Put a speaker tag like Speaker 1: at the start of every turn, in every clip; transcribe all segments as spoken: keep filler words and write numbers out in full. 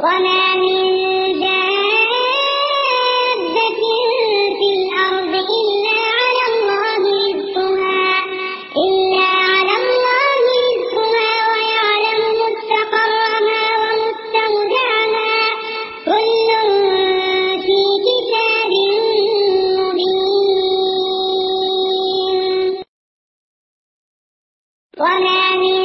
Speaker 1: وما من دابة في الأرض إلا على الله رزقها إلا على الله رزقها ويعلم مستقرها ومستودعها كل في كتاب مبين وما من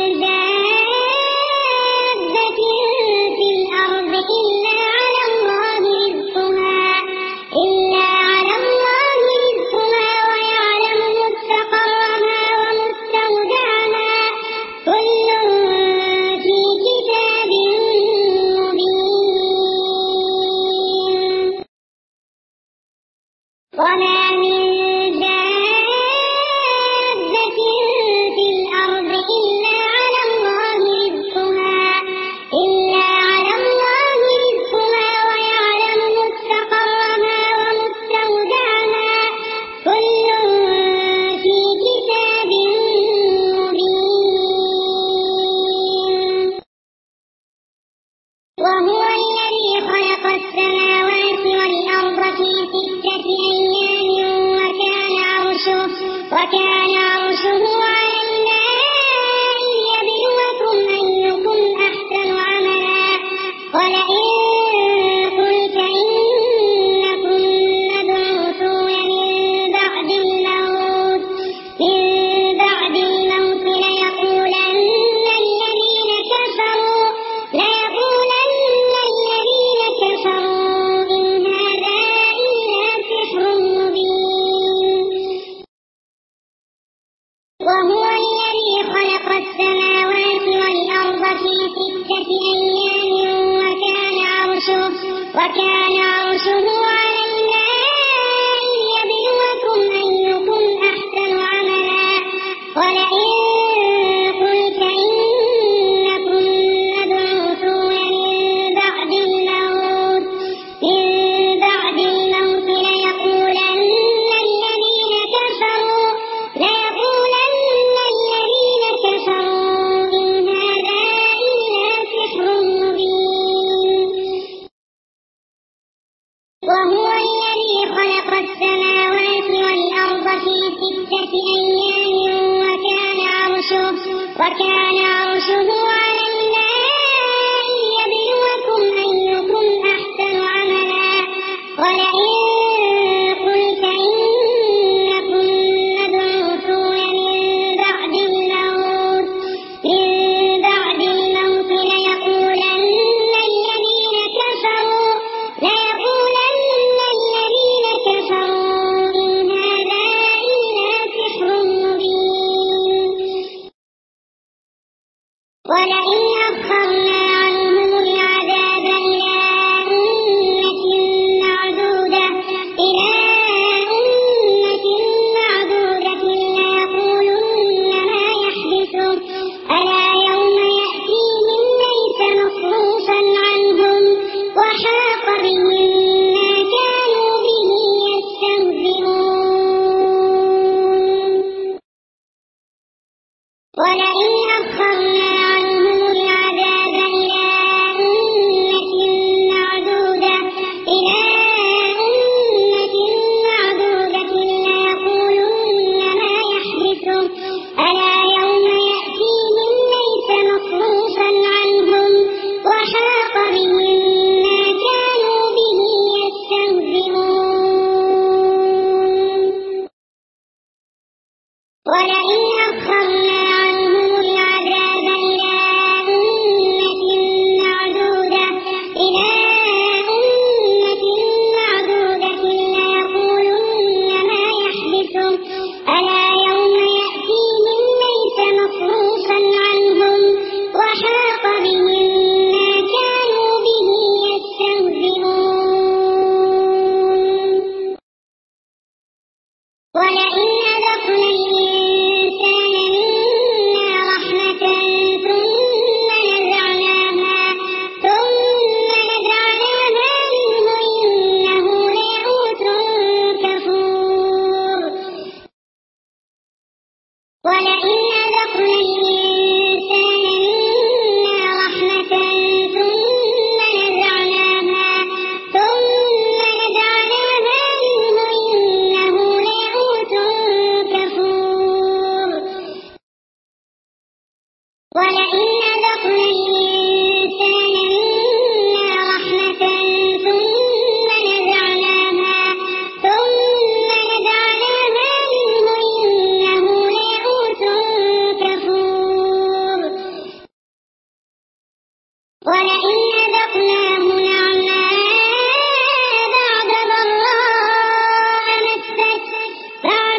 Speaker 1: دابة في الأرض إلا على الله رزقها إلا على الله رزقها ويعلم مستقرها ومستودعها كل في كتاب مبين وما من دابة في الأرض إلا على الله رزقها إلا على الله رزقها ويعلم مستقرها ومستودعها كل في كتاب مبين وهو الذي خلق السماوات والأرض في ستة أيام وكان عرشه وكان عرشه على الماء ليبلوكم أيكم أحسن عملا ولئن قلت إنكم مبعوثون من بعد الموت من بعد الموت ليقولن الذين كفروا ليقولن الذين كفروا إن هذا إلا سحر مبين وهو الذي خلق السماوات والأرض في ستة أيام وكان عرشه وكان عرشه على الماء ليبلوكم أيكم أحسن عملا ولئن قلت إنكم مبعوثون من بعد الموت من بعد الموت ليقولن الذين كفروا ليقولن الذين كفروا إن هذا إلا سحر مبين وهو الذي خلق السماوات والأرض في ستة أيام وكان عرشه وكان عرشه على الماء ليبلوكم أيكم أحسن عملا ولئن قلت إنكم مبعوثون من بعد الموت من بعد الموت ليقولن الذين كفروا ليقولن الذين كفروا إن هذا إلا سحر مبين ولئن أخرنا عنهم العذاب إلى أمة معدودة إلى أمة معدودة ليقولن ما يحدثه ألا يوم يأتيهم ليس مصروفا عنهم وحاق بهم ما كانوا به يستهزئون ولئن أخرنا عنهم العذاب إلى أمة معدودة إلى أمة معدودة ليقولن ما يحدثه ألا يوم يأتيهم ليس مصروفا عنهم وحاق بهم ما كانوا به أذقناه نعماء بعد ضراء مسته بعد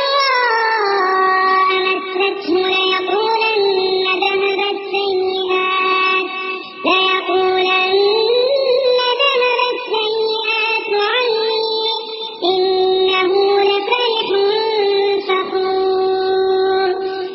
Speaker 1: ضراء مسته ليقولن ذهب السيئات ليقولن ذهب السيئات عني إنه لفرح فخور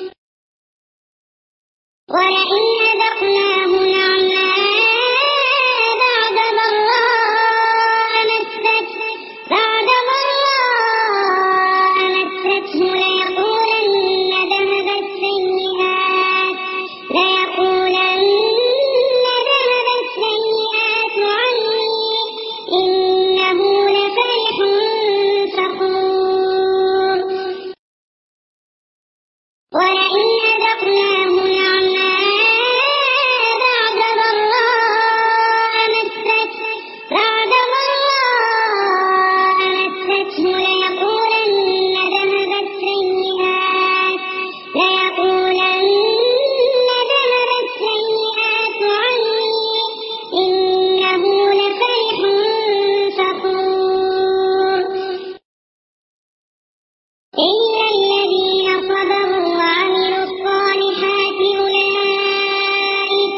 Speaker 1: ولئن أذقناه نعماء بعد ضراء مسته بعد ضراء مسته ليقولن ذهب السيئات ليقولن ذهب السيئات عني إنه لفرح فخور ولئن أذقناه نعماء بعد ضراء مسته بعد ضراء مسته ليقولن ذهب السيئات ليقولن ذهب السيئات عني إنه لفرح فخور إلا الذين صبروا وعملوا الصالحات أولئك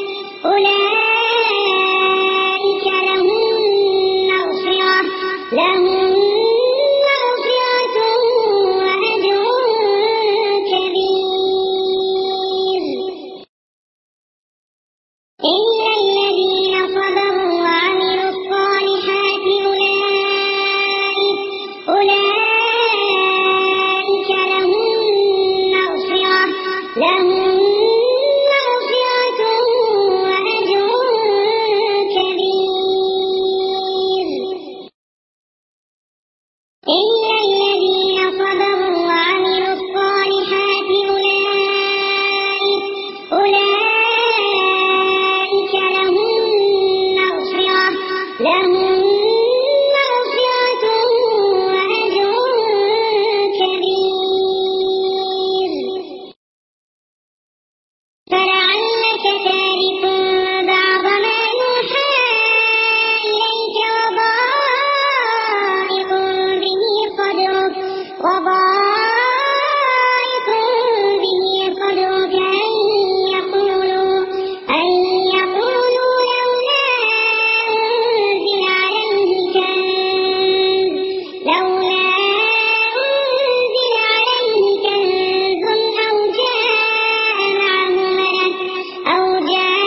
Speaker 1: أولئك لهم مغفرة لهم مغفرة وأجر كبير إلا الذين صبروا وعملوا الصالحات أولئك أولئك لهم مغفرة لهم مغفرة وأجر كبير إلا الذين صبروا وعملوا الصالحات أولئك أولئك لهم مغفرة لهم مغفرة وأجر كبير فلعلك تارك بعض ما يوحى إليك وضائق به صدرك وضائق به صدرك أن يقولوا أن يقولوا لولا أنزل عليه كنز لولا أنزل عليه كنز أو جاء معه ملك أو جاء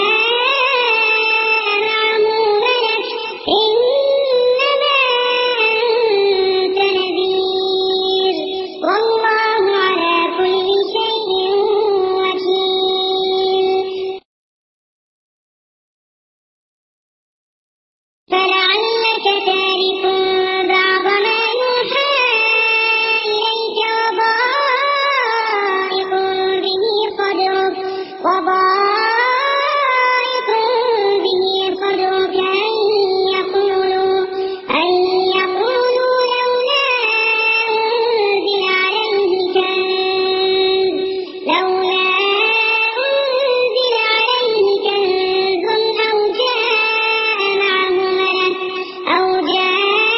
Speaker 1: معه ملك إنما أنت نذير والله على كل شيء وكيل فلعلك تارك بعض ما يوحى إليك وضائق به صدرك وضائق به صدرك أن يقولوا أن يقولوا لولا أنزل عليه كنز لولا أنزل عليه كنز أو جاء معه ملك أو جاء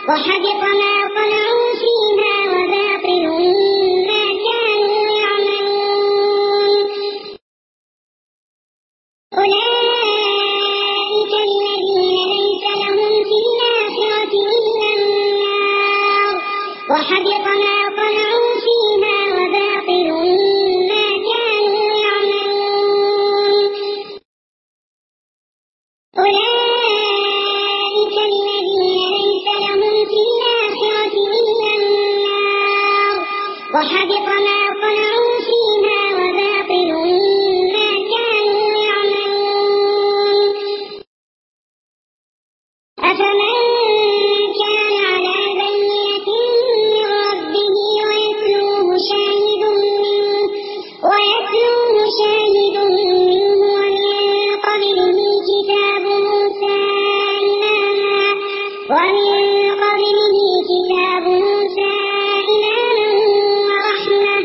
Speaker 1: وحبط ما صنعوا فيها وباطل ما كانوا يعملون أولئك الذين ليس لهم في الآخرة إلا النار وحبط ما صنعوا فيها وباطل ما كانوا يعملون أولئك الذين ليس لهم في الآخرة إلا النار وحبط ما صنعوا فيها وباطل ما كانوا يعملون أفمن كان على بينة من ربه ويتلوه شاهد منه ويتلوه شاهد منه ومن قبله كتاب موسى إماما ومن قبله كتاب موسى إماما ورحمة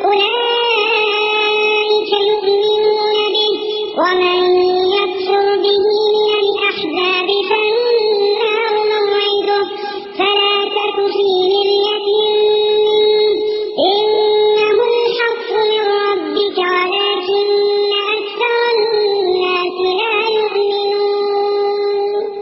Speaker 1: أولئك يؤمنون به ومن يكفر به من الأحزاب فالنار موعده فلا تك في مرية منه إنه الحق من ربك ولكن أكثر الناس لا يؤمنون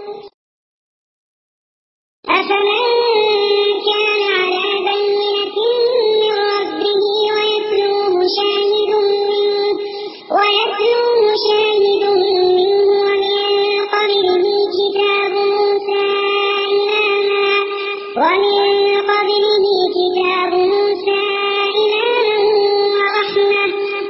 Speaker 1: أفمن كان على بينة من ربه ويتلوه شاهد منه ويتلوه شاهد منه ومن قبله كتاب موسى إماما ومن قبله كتاب موسى إماما ورحمة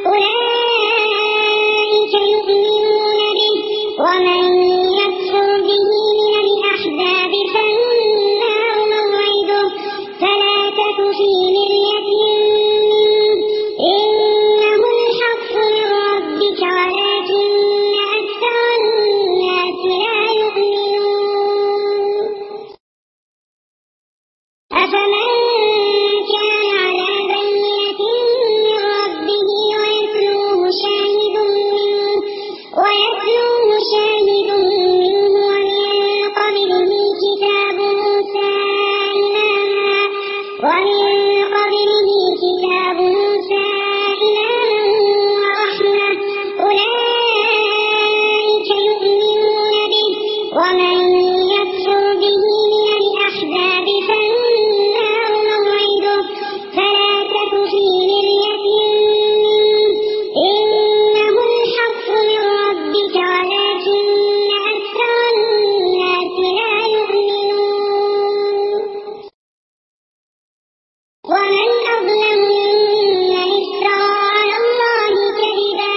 Speaker 1: أولئك يؤمنون به ومن يكفر به من الأحزاب فالنار موعده فلا تك في مرية منه إنه الحق من ربك ولكن أكثر الناس لا يؤمنون أفمن كان على بينة من ربه ويتلوه شاهد منه ويتلوه شاهد منه ومن قبله كتاب موسى إماما ومن قبله كتاب موسى إماما ورحمة أولئك يؤمنون به ومن يكفر به من الأحزاب فالنار موعده فلا تك في مرية منه إنه الحق من ربك ولكن أكثر الناس لا يؤمنون ومن أظلم ممن افترى على الله كذبا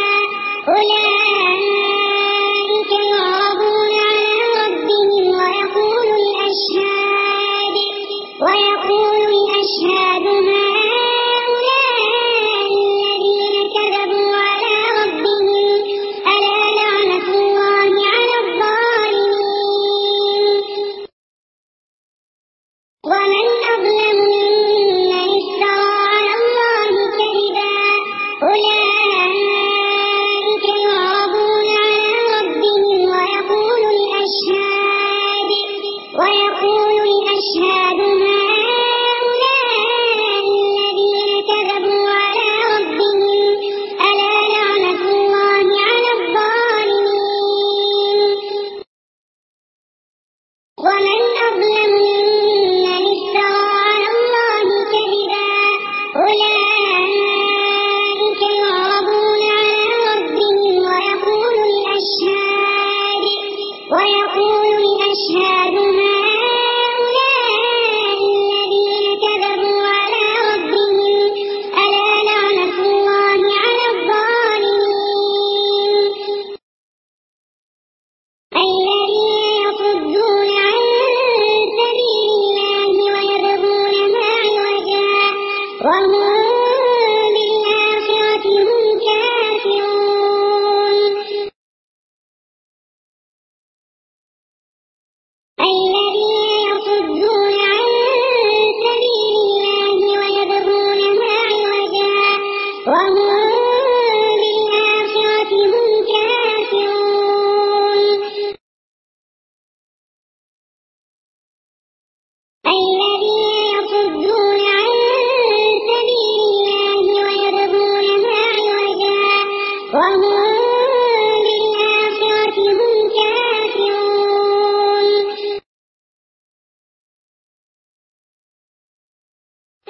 Speaker 1: أولئك يعرضون على ربهم ويقول الأشهاد ويقول الأشهاد هؤلاء الذين كذبوا على ربهم ألا لعنة الله على الظالمين ومن أظلم ممن افترى على الله كذبا أولئك يعرضون على ربهم ويقول الأشهاد ويقول الأشهاد هؤلاء الذين كذبوا على ربهم ألا لعنة الله على الظالمين ومن أظلم ممن افترى على الله كذبا أولئك يعرضون على ربهم ويقول الأشهاد ويقول الأشهاد هؤلاء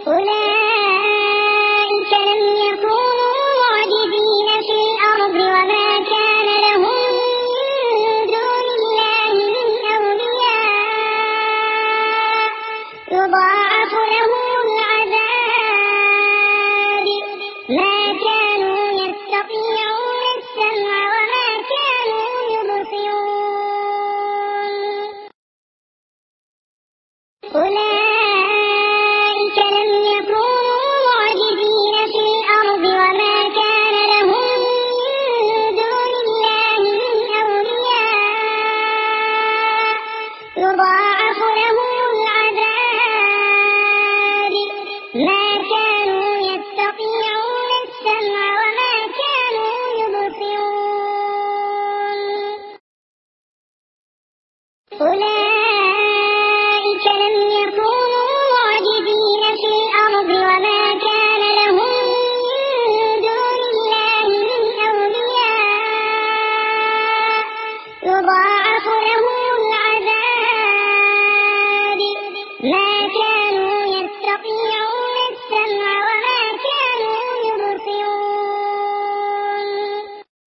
Speaker 1: أولئك لم يكونوا معجزين في الأرض وما كان لهم من دون الله من أولياء يضاعف لهم العذاب ما كانوا يستطيعون السمع وما كانوا يبصرون أولئك لم يكونوا معجزين في الأرض وما كان لهم من دون الله من أولياء يضاعف لهم العذاب ما كانوا يستطيعون السمع وما كانوا يبصرون أولئك لم يكونوا معجزين في الأرض وما كان لهم من دون الله من أولياء يضاعف لهم العذاب ما كانوا يستطيعون السمع وما كانوا يبصرون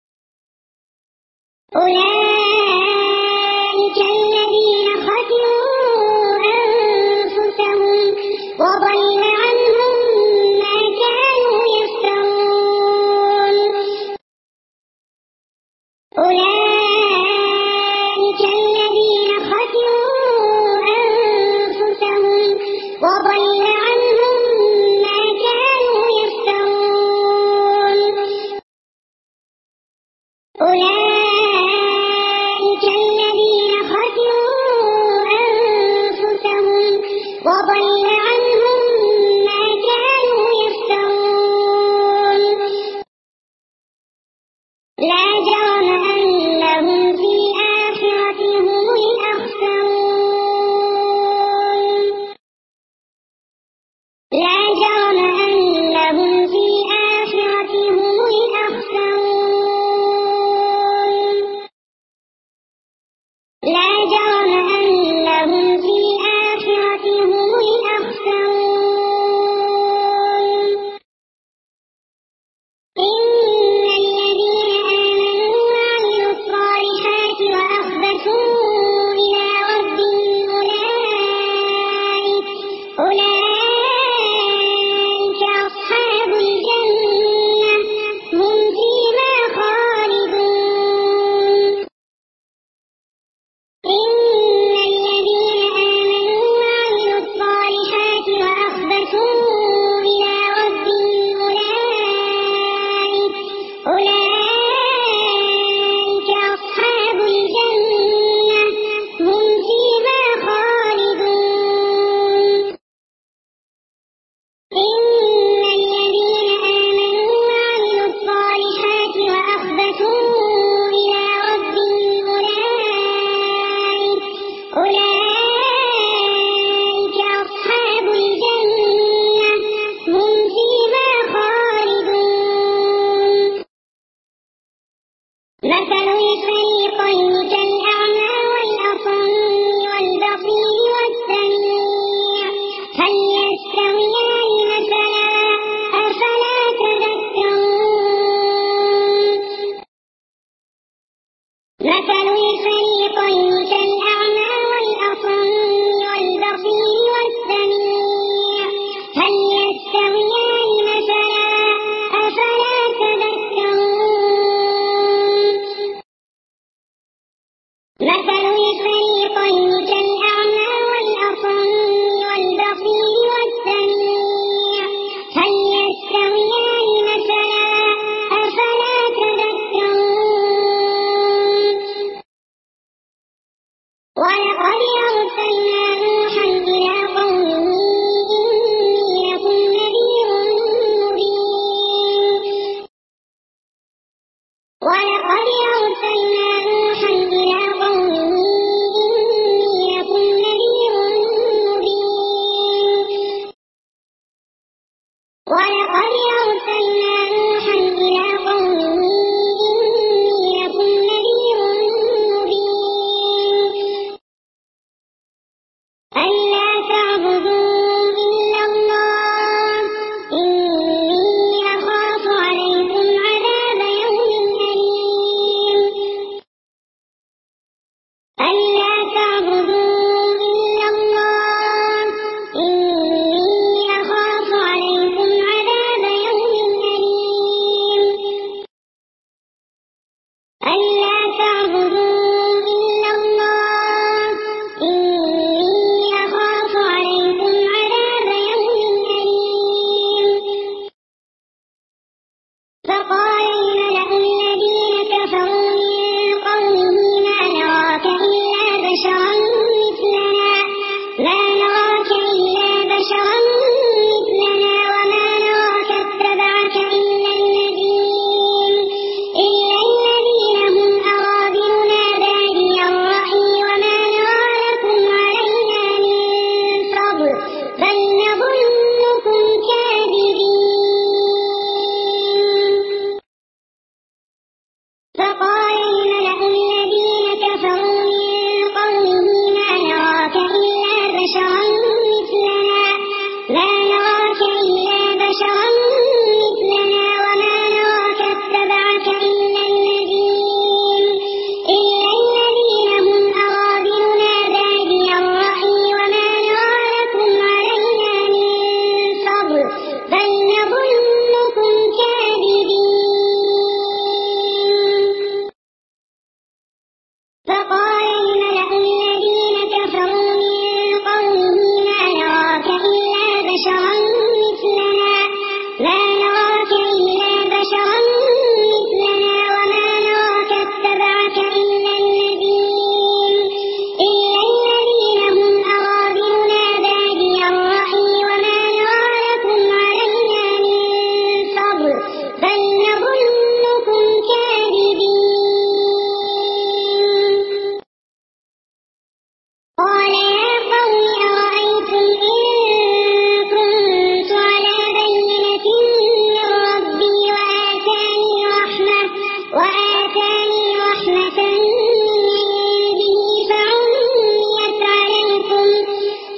Speaker 1: أولئك الذين خسروا أنفسهم وضل عنهم ما كانوا يفترون أولئك الذين خسروا أنفسهم وضل عنهم ما كانوا يفترون أولئك الذين خسروا أنفسهم وضل عنهم ما كانوا يفترون لا جرم أنهم في الآخرة هم الأخسرون لا جرم أنهم في الآخرة هم الأخسرون لا جرم أنهم في الآخرة هم الأخسرون إن الذين آمنوا وعملوا الصالحات وأخبتوا إلى ربهم أولئك أولئك أصحاب الجنة هم فيما خالدون إن الذين آمنوا وعملوا الصالحات وأخبتوا إلى ربهم أولئك أولئك أصحاب الجنة هم فيما خالدون إن الذين آمنوا وعملوا الصالحات وأخبتوا إلى ربهم أولئك أولئك أصحاب الجنة هم فيما خالدون مثل الفريقين كالأعمى والأصم والبصير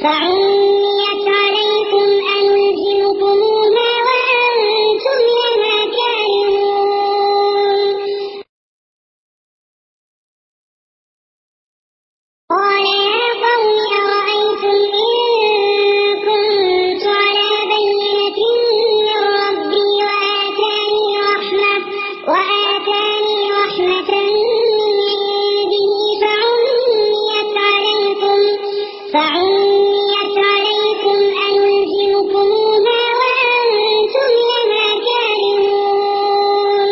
Speaker 1: فعميت عليكم أنلزمكموها وأنتم لها كارهون قال يا قوم أرأيتم إن كنت على بينة من ربي وآتاني رحمة وآتاني رحمة من عنده فعميت عليكم فعميت عليكم أنلزمكموها وأنتم لها كارهون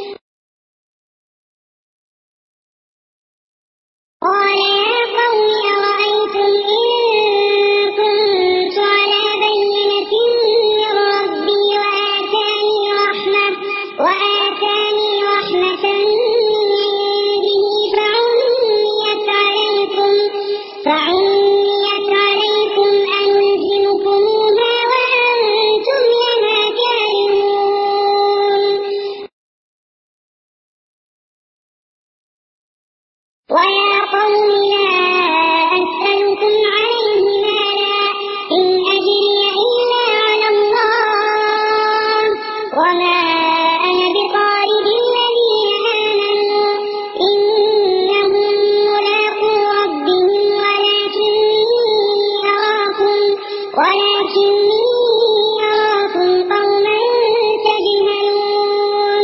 Speaker 1: قال يا قوم أرأيتم إن كنت على بينة من ربي وآتاني رحمة وآتاني رحمة من عنده فعميت عليكم فعميت عليكم أنلزمكموها وأنتم لها كارهون ويا قوم لا أسألكم عليه مالا إن أجري إلا على الله وما أنا بطارد الذين آمنوا إنهم ملاقو ربهم ولكني أراكم ولكني أراكم قوما تجهلون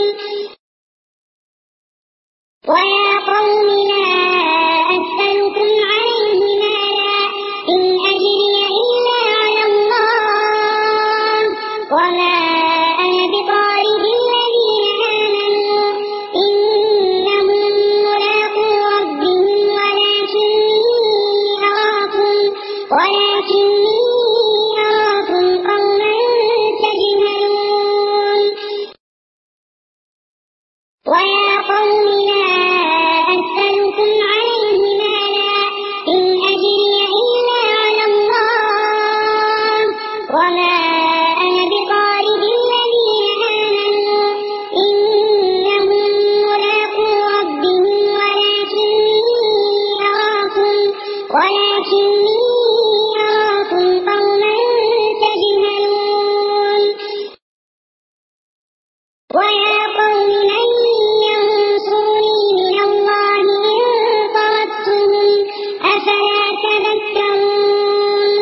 Speaker 1: ويا قوم لا أسألكم عليه مالا إن أجري إلا على الله وما أنا بطارد الذين آمنوا إنهم ملاقو ربهم ولكني أراكم ولكني أراكم قوما تجهلون ويا قوم لا أسألكم عليه مالا إن أجري إلا على الله وما أنا بطارد الذين آمنوا إنهم ملاقو ربهم ولكني أراكم ولكني أراكم قوما تجهلون ويا قوم من ينصرني من الله إن طردتهم أفلا تذكرون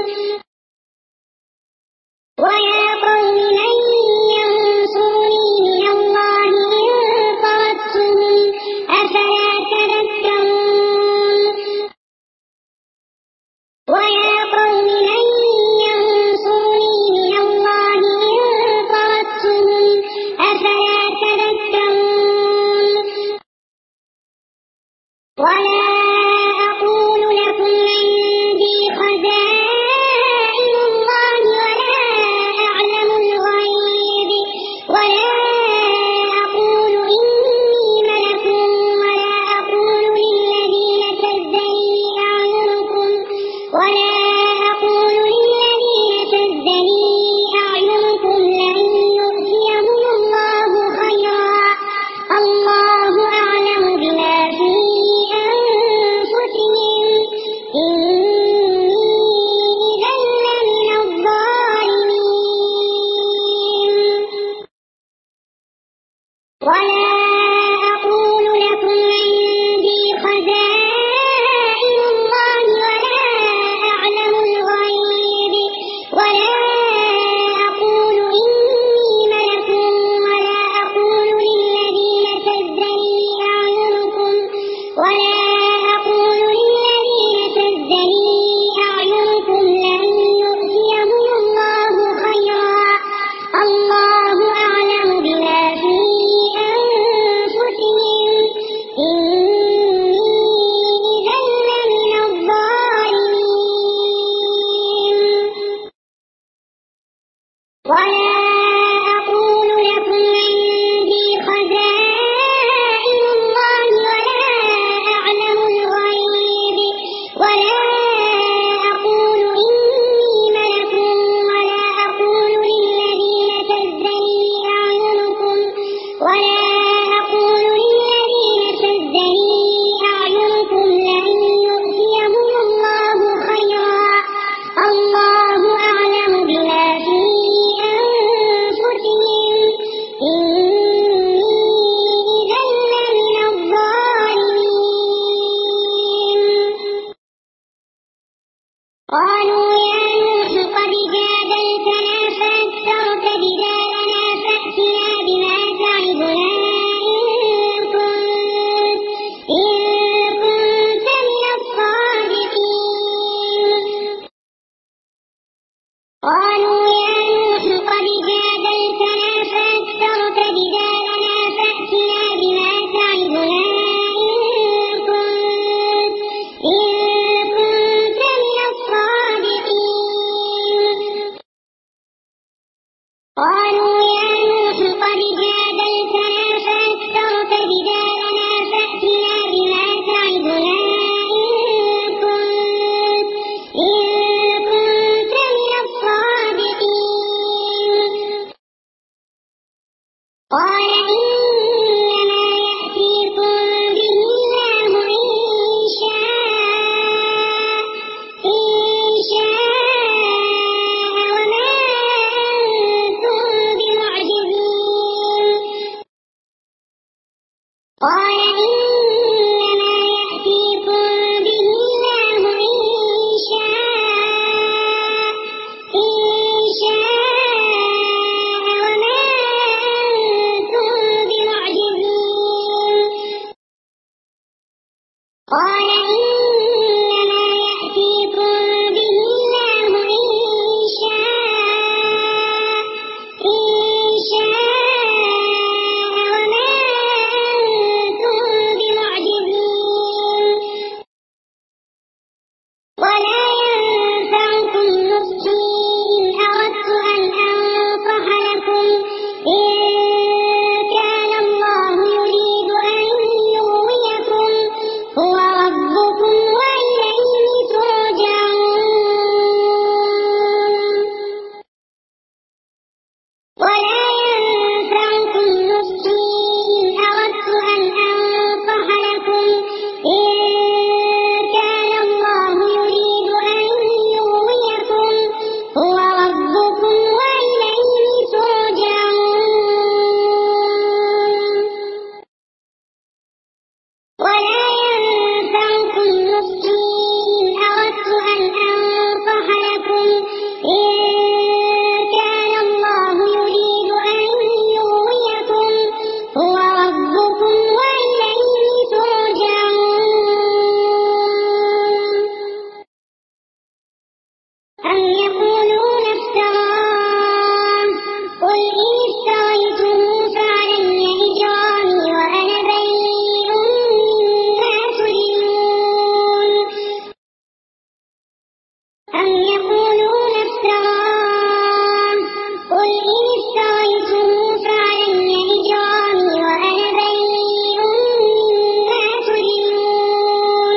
Speaker 1: ويا قوم من ينصرني من الله إن طردتهم أفلا تذكرون ويا قوم من ينصرني من الله إن طردتهم أفلا تذكرون ولا أقول لكم عندي خزائن الله ولا أعلم الغيب ولا أقول إني ملك ولا أقول للذين تزدري أعينكم ولا قالوا يا نوح قد جادلتنا فأكثرت جدالنا فأتنا بما تعدنا إن كنت إن كنت من الصادقين قالوا يا نوح قد جادلتنا فأكثرت جدالنا فأتنا بما تعدنا إن كنت إن كنت من الصادقين قالوا يا نوح قد جادلتنا فأكثرت جدالنا فأتنا بما تعدنا إن كنت إن كنت من الصادقين قال إنما يأتيكم به الله إن شاء إن شاء وما أنتم بمعجزين قال إنما يأتيكم به الله إن شاء إن شاء وما أنتم بمعجزين قال إنما يأتيكم به الله إن شاء إن شاء وما أنتم بمعجزين ولا ينفعكم نصحي إن أردت أن أنصح لكم إن كان الله يريد أن يغويكم هو ربكم وإليه ترجعون ولا ينفعكم نصحي إن أردت أن أنصح لكم إن كان الله يريد أن يغويكم هو ربكم وإليه ترجعون ولا ينفعكم نصحي إن أردت أن أنصح لكم إن كان الله يريد أن يغويكم هو ربكم وإليه ترجعون أم يقولون افتراه قل إن افتريته فعلي إجرامي وأنا بريء مما تجرمون أم يقولون افتراه قل إن افتريته فعلي إجرامي وأنا بريء مما تجرمون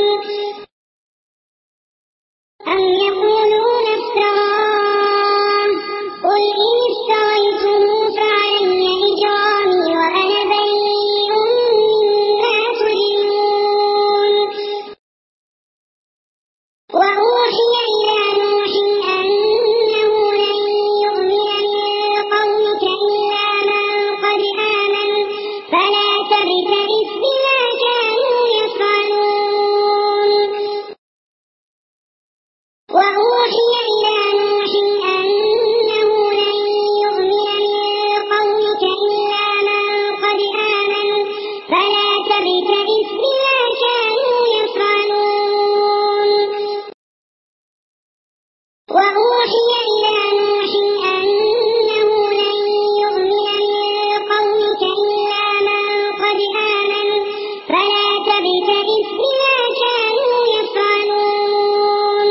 Speaker 1: أم يقولون افتراه قل إن افتريته فعلي إجرامي وأنا بريء مما تجرمون وأوحي إلى نوح أنه لن يؤمن من قومك إلا من قد آمن فلا تبتئس بما كانوا يفعلون وأوحي إلى نوح أنه لن يؤمن من قومك إلا من قد آمن فلا تبتئس بما كانوا يفعلون وأوحي إلى نوح أنه لن يؤمن من قومك إلا من قد آمن فلا تبتئس بما كانوا يفعلون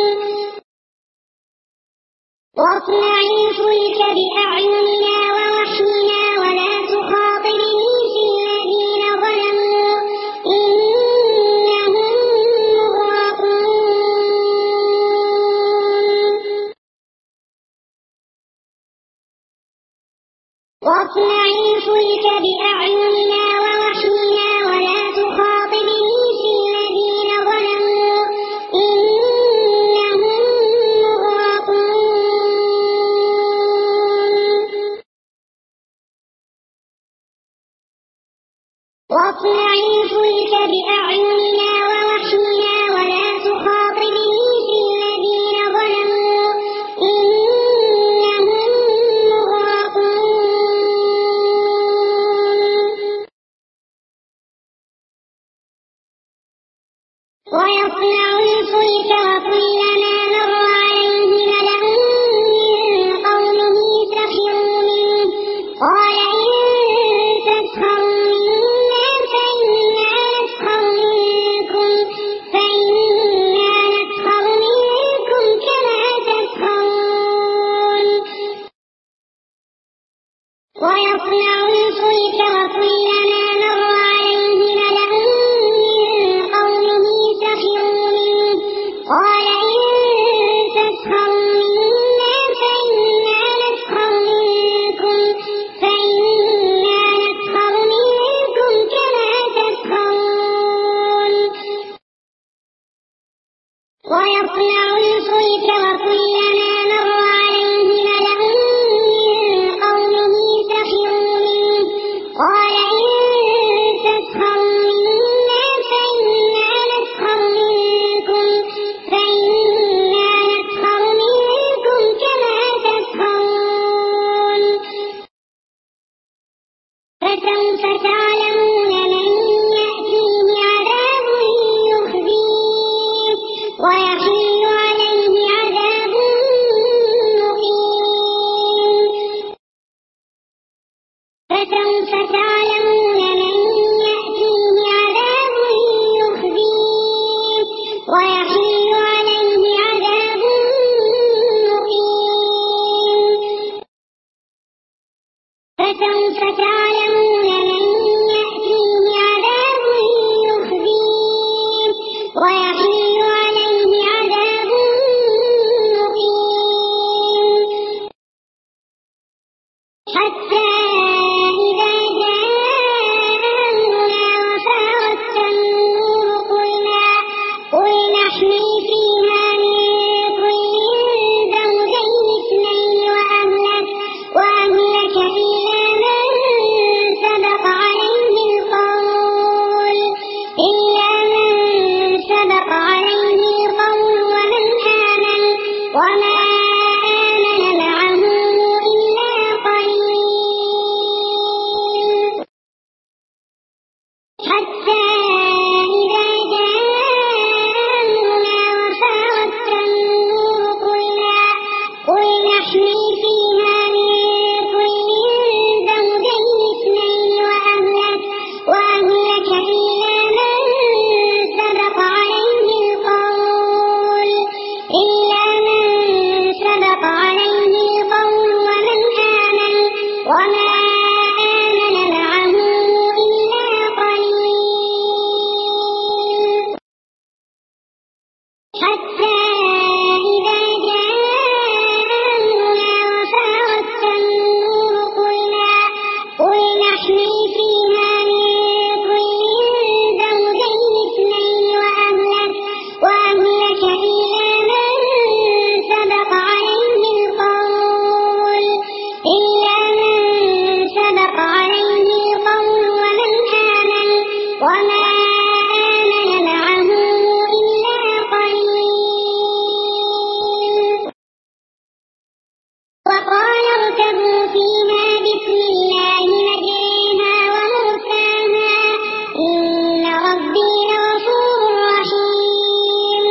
Speaker 1: واصنع الفلك بأعيننا ووحينا ولا تخاطبني في الذين ظلموا إنهم مغرقون واصنع الفلك بأعيننا ووحينا ولا تخاطبني في الذين ظلموا إنهم مغرقون واصنع الفلك بأعيننا ووحينا ولا تخاطبني في الذين ظلموا فسوف تعلمون من يأتيه عذاب يخزيه ويحل عليه عذاب مقيم حتى إذا جاء أمرنا وفارت النور قلنا قل نحمل فيها من كل زوجين اثنين وأهلك وأهلك إلا من سبق عليه القول إلا من سبق عليه القول ومن آمن وما آمن معه إلا قليل حتى إذا جاء أمرنا وفارت النور قلنا قل نحمل فيها من كل زوجين اثنين وأهلك وأهلك إلا من سبق عليه القول إلا من سبق عليه القول ومن آمن وما آمن معه إلا قليل حتى إذا جاء أمرنا وفارت النور قلنا قل نحمل فيها من كل زوجين اثنين وأهلك وأهلك إلا من سبق عليه القول إلا من سبق عليه القول ومن آمن وما آمن معه إلا قليل وقال اركبوا فيها بسم الله مجريها ومرساها إن ربي لغفور رحيم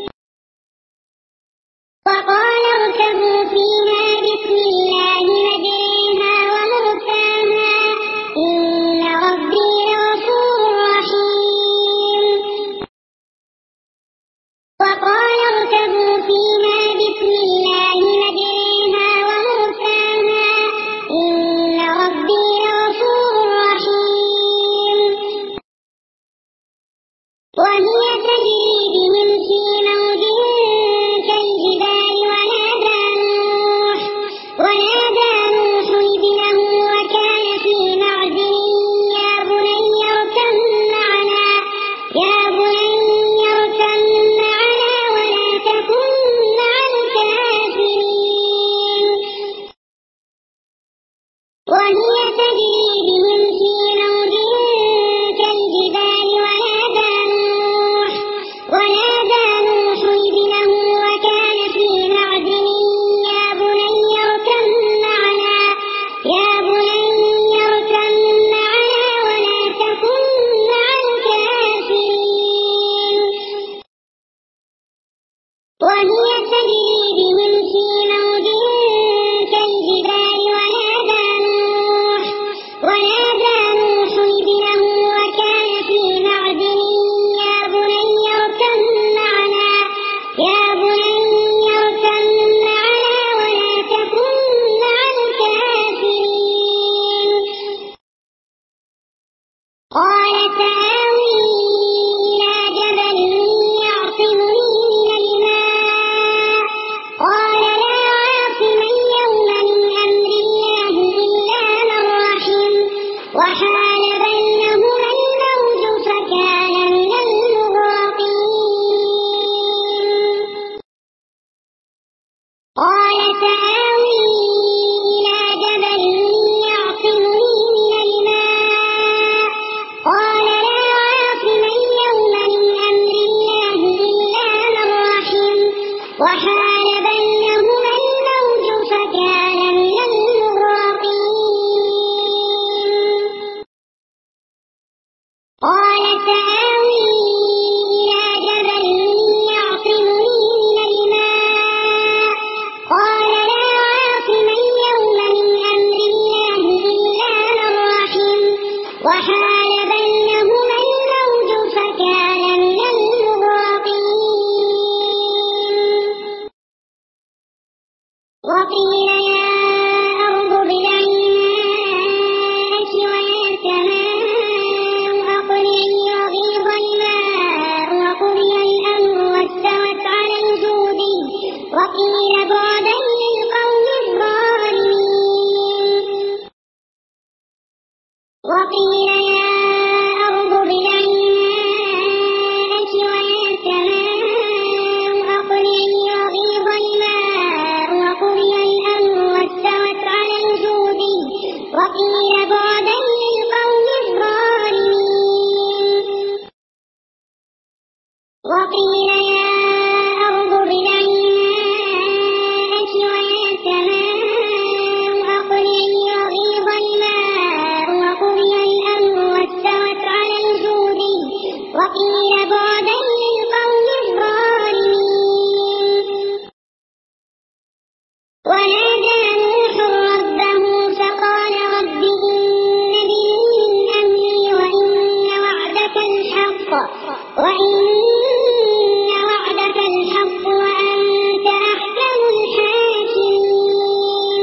Speaker 1: وقال اركبوا فيها بسم الله مجريها ومرساها إن ربي لغفور رحيم وقال اركبوا فيها بسم الله مجريها ومرساها إن ربي لغفور رحيم وهي تجري بهم في موج كالجبال ونادى نوح ونادى نوح ابنه وكان في معزل يا بني اركب معنا يا بني اركب معنا ولا تكن مع الكافرين وهي تجري بهم في موج كالجبال ونادى نوح ونادى نوح ابنه وكان في معزل يا بني اركب معنا يا بني اركب معنا ولا تكن مع الكافرين وهي تجري بهم في موج كالجبال ونادى نوح ونادى نوح ابنه وكان في معزل يا بني اركب معنا يا بني اركب معنا ولا تكن مع الكافرين قال سآوي إلى جبل يعصمني من الماء قال لا عاصم اليوم من أمر الله إلا من رحم وحال بينهما الموج فكان من المغرقين قال سآوي إلى جبل يعصمني من الماء قال لا عاصم اليوم من أمر الله إلا من رحم وحال بينهما الموج فكان من المغرقين قال سآوي إلى جبل يعصمني من الماء قال لا عاصم اليوم من أمر الله إلا من رحم وحال بينهما الموج فكان من المغرقين وقيل يا أرض ابلعي بعدا للقوم الظالمين وقيل يا أرض ابلعي ماءك ويا سماء أقلعي وغيض الماء وقضي الأمر واستوت على الجود وقيل بعدا للقوم الظالمين وقيل يا أرض ابلعي ماءك ويا سماء أقلعي وغيض الماء وقضي الأمر واستوت على الجود وقيل بعدا للقوم الظالمين ونادى نوح ربه فقال رب إن ابني من أهلي وإن وعدك الحق وإن وعدك الحق وأنت أحكم الحاكمين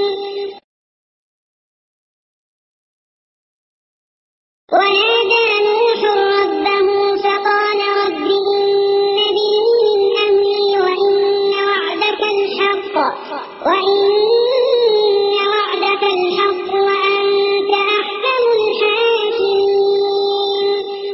Speaker 1: ونادى نوح ربه فقال رب إن ابني من أهلي وإن وعدك الحق وإن وعدك الحق وأنت أحكم الحاكمين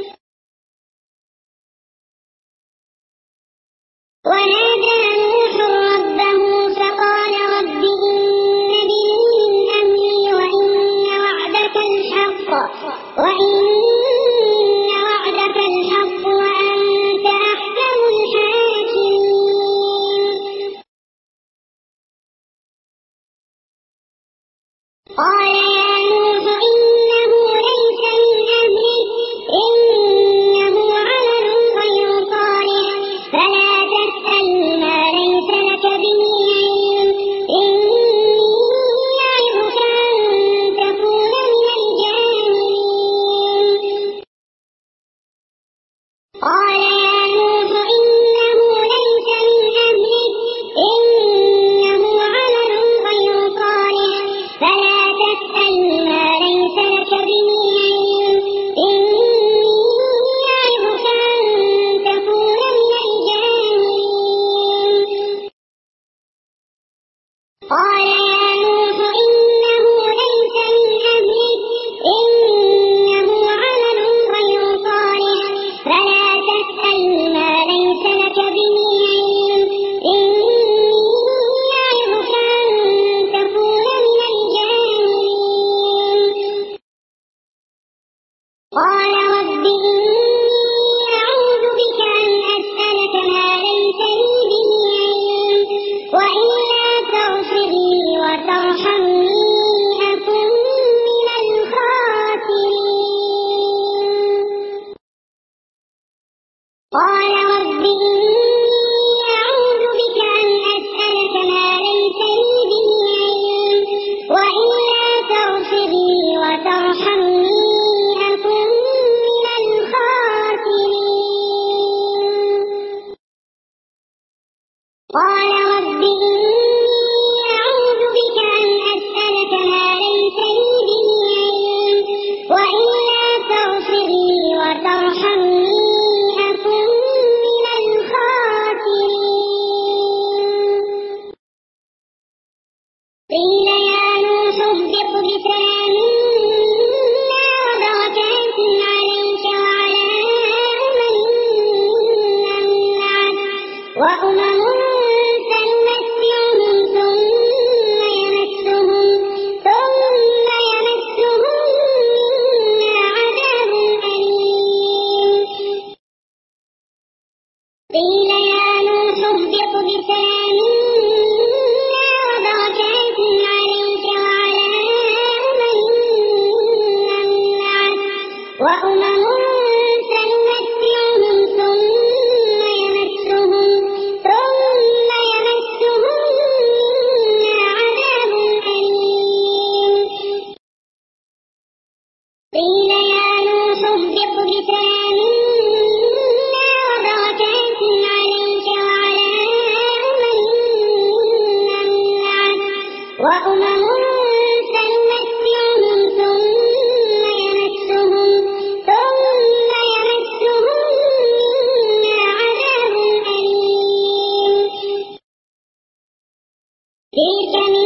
Speaker 1: ونادى نوح ربه فقال رب إن ابني من أهلي وإن وعدك الحق وإن وعدك الحق وأنت أحكم الحاكمين قال يا نوح إنه ليس من أهلك إنه عمل غير صالح فلا تسأل ما ليس لك به علم إني أعظك أن تكون من الجاهلين قال يا نوح إنه ليس من أهلك إنه عمل غير صالح فلا تسأل ما ليس لك به علم إني أعظك أن تكون من الجاهلين قال يا نوح إنه ليس من أهلك إنه عمل غير صالح فلا تسأل ما ليس لك به علم إني أعظك أن تكون من الجاهلين قال رب إني أعوذ بك أن أسألك ما ليس لي به علم وإلا تغفر لي وترحمني أكن من الخاسرين قال رب إني أعوذ بك أن أسألك ما ليس لي به علم وإلا تغفر لي وترحمني أكن من الخاسرين قال رب إني أعوذ بك أن أسألك ما ليس لي به علم وإلا تغفر لي وترحمني أكن من الخاسرين قيل يا نوح اهبط بسلام منا وبركات عليك وعلى أمم ممن معك وأمم سنمتعهم ثم يمسهم ثم يمسهم منا عذاب أليم قيل يا نوح اهبط بسلام منا وبركات عليك وعلى أمم ممن معك وأمم سنمتعهم ثم يمسهم ثم يمسهم منا عذاب أليم قيل يا نوح اهبط بسلام منا وبركات عليك وعلى أمم ممن معك وأمم تلك من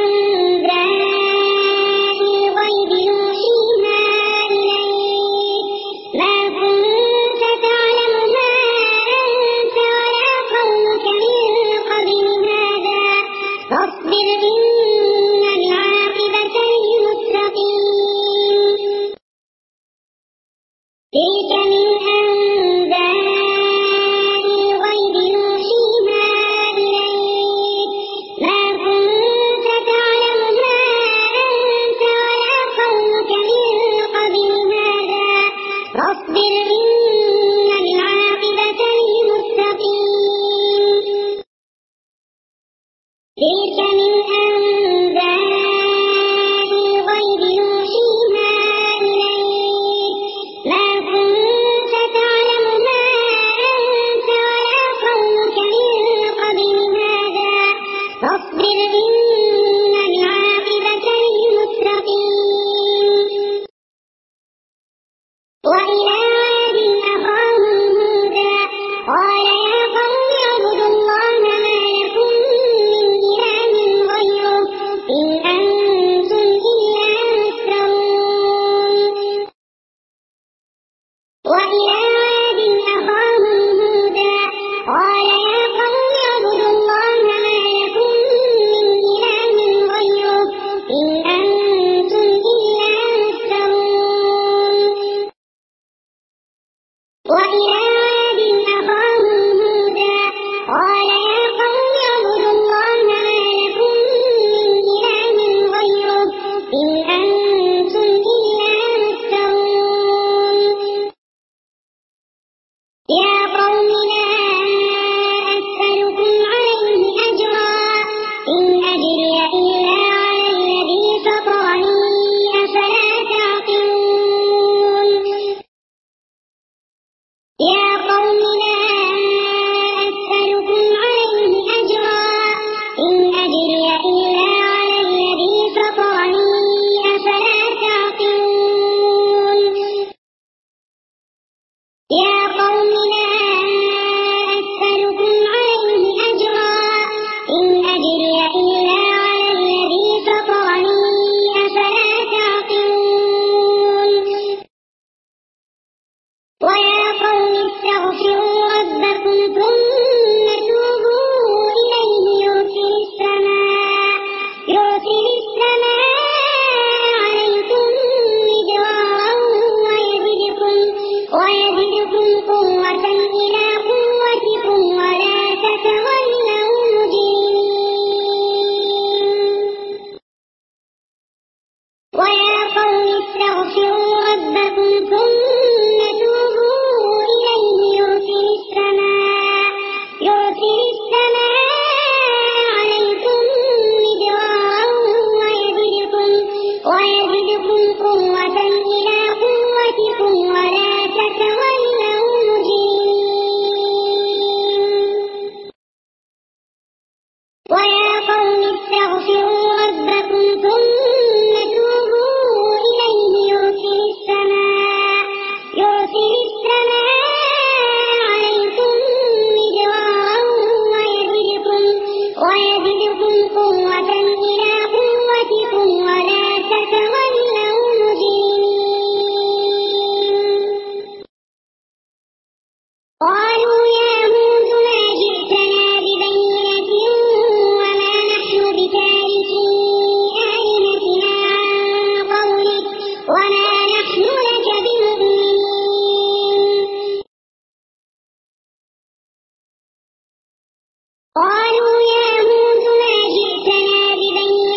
Speaker 1: أنباء الغيب نوحيها إليك ما كنت تعلمها أنت ولا قومك من قبل هذا فاصبر إن العاقبة للمتقين تلك من أنباء الغيب نوحيها إليك ما كنت تعلمها أنت ولا قومك من قبل هذا فاصبر إن العاقبة للمتقين تلك من أنباء الغيب نوحيها إليك ما كنت تعلمها أنت ولا قومك من قبل هذا فاصبر إن العاقبة للمتقين وإلى عاد أخاهم هودا قال يا قوم اعبدوا الله ما لكم من إله غيره إن أنتم إلا مفترون وإلى عاد أخاهم هودا قال يا قوم اعبدوا الله ما لكم من إله غيره إن أنتم إلا مفترون وإلى عاد أخاهم هودا قال يا قوم اعبدوا الله ما لكم من إله غيره إن أنتم إلا مفترون يا قوم لا أسألكم عليه أجرا إن أجري إلا على الذي فطرني أفلا تعقلون يا قوم لا أسألكم عليه أجرا إن أجري إلا على الذي فطرني أفلا تعقلون يا قوم لا أسألكم عليه أجرا إن أجري إلا على الذي فطرني أفلا تعقلون ويا قوم استغفروا ربكم ثم توبوا إليه يرسل السماء يرسل السماء عليكم مدرارا ويزدكم ويزدكم قوة إلى قوتكم ولا تتولوا مجرمين ويا قوم استغفروا ربكم ثم توبوا إليه يرسل السماء يرسل السماء عليكم مدرارا ويزدكم ويزدكم قوة إلى قوتكم ولا تتولوا مجرمين ويا قوم استغفروا ربكم ثم توبوا إليه يرسل السماء يرسل السماء عليكم مدرارا ويزدكم ويزدكم قوة إلى قوتكم ولا تتولوا مجرمين قالوا يا هود ما جئتنا ببينة وما نحن بتاركي آلهتنا عن قولك وما نحن لك بمؤمنين قالوا يا هود ما جئتنا ببينة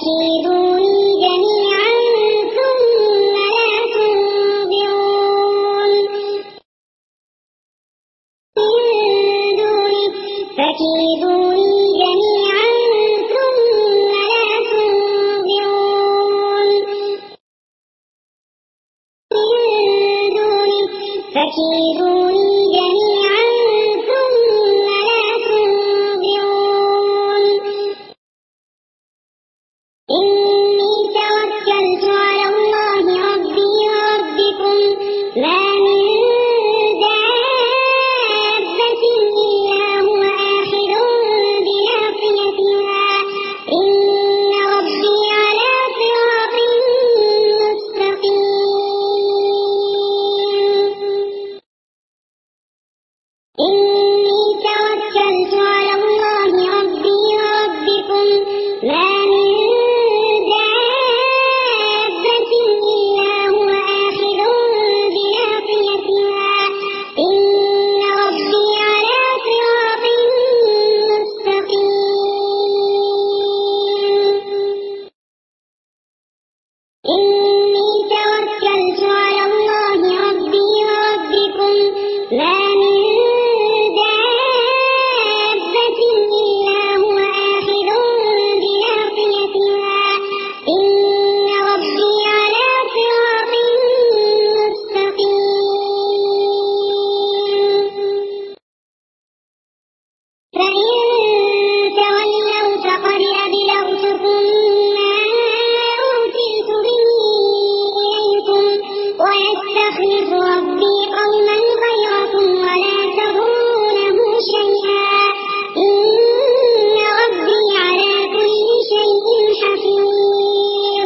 Speaker 1: فكيدوني جميعا ثم لا تنظرون من دونه فكيدوني جميعا ثم لا تنظرون من دونه فكيدوني جميعا ثم لا تنظرون إني توكلت على الله ربي وربكم ما من دابة إلا هو آخذ بناصيتها إن ربي على صراط مستقيم إني توكلت على الله ربي وربكم ما من دابة إلا هو آخذ بناصيتها إن ربي على صراط مستقيم إني توكلت على الله ربي وربكم ما من دابة إلا هو آخذ بناصيتها إن ربي على صراط مستقيم فإن تولوا فقد أبلغتكم ما أرسلت به إليكم ويستخلف ربي قوما غيركم ولا تضرونه شيئا إن ربي على كل شيء حفيظ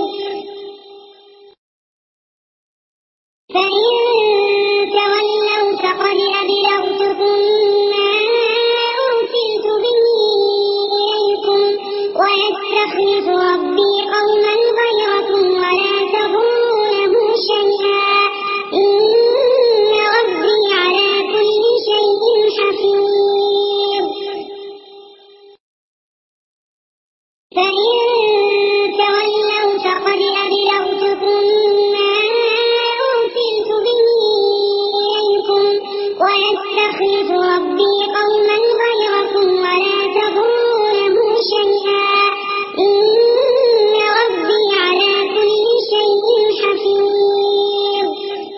Speaker 1: فإن تولوا فقد أبلغتكم ما أرسلت به إليكم ويستخلف ربي قوما غيركم ولا تضرونه شيئا إن ربي على كل شيء حفيظ فإن تولوا فقد أبلغتكم ما أرسلت به إليكم ويستخلف ربي قوما غيركم ولا تضرونه شيئا إن ربي على كل شيء حفيظ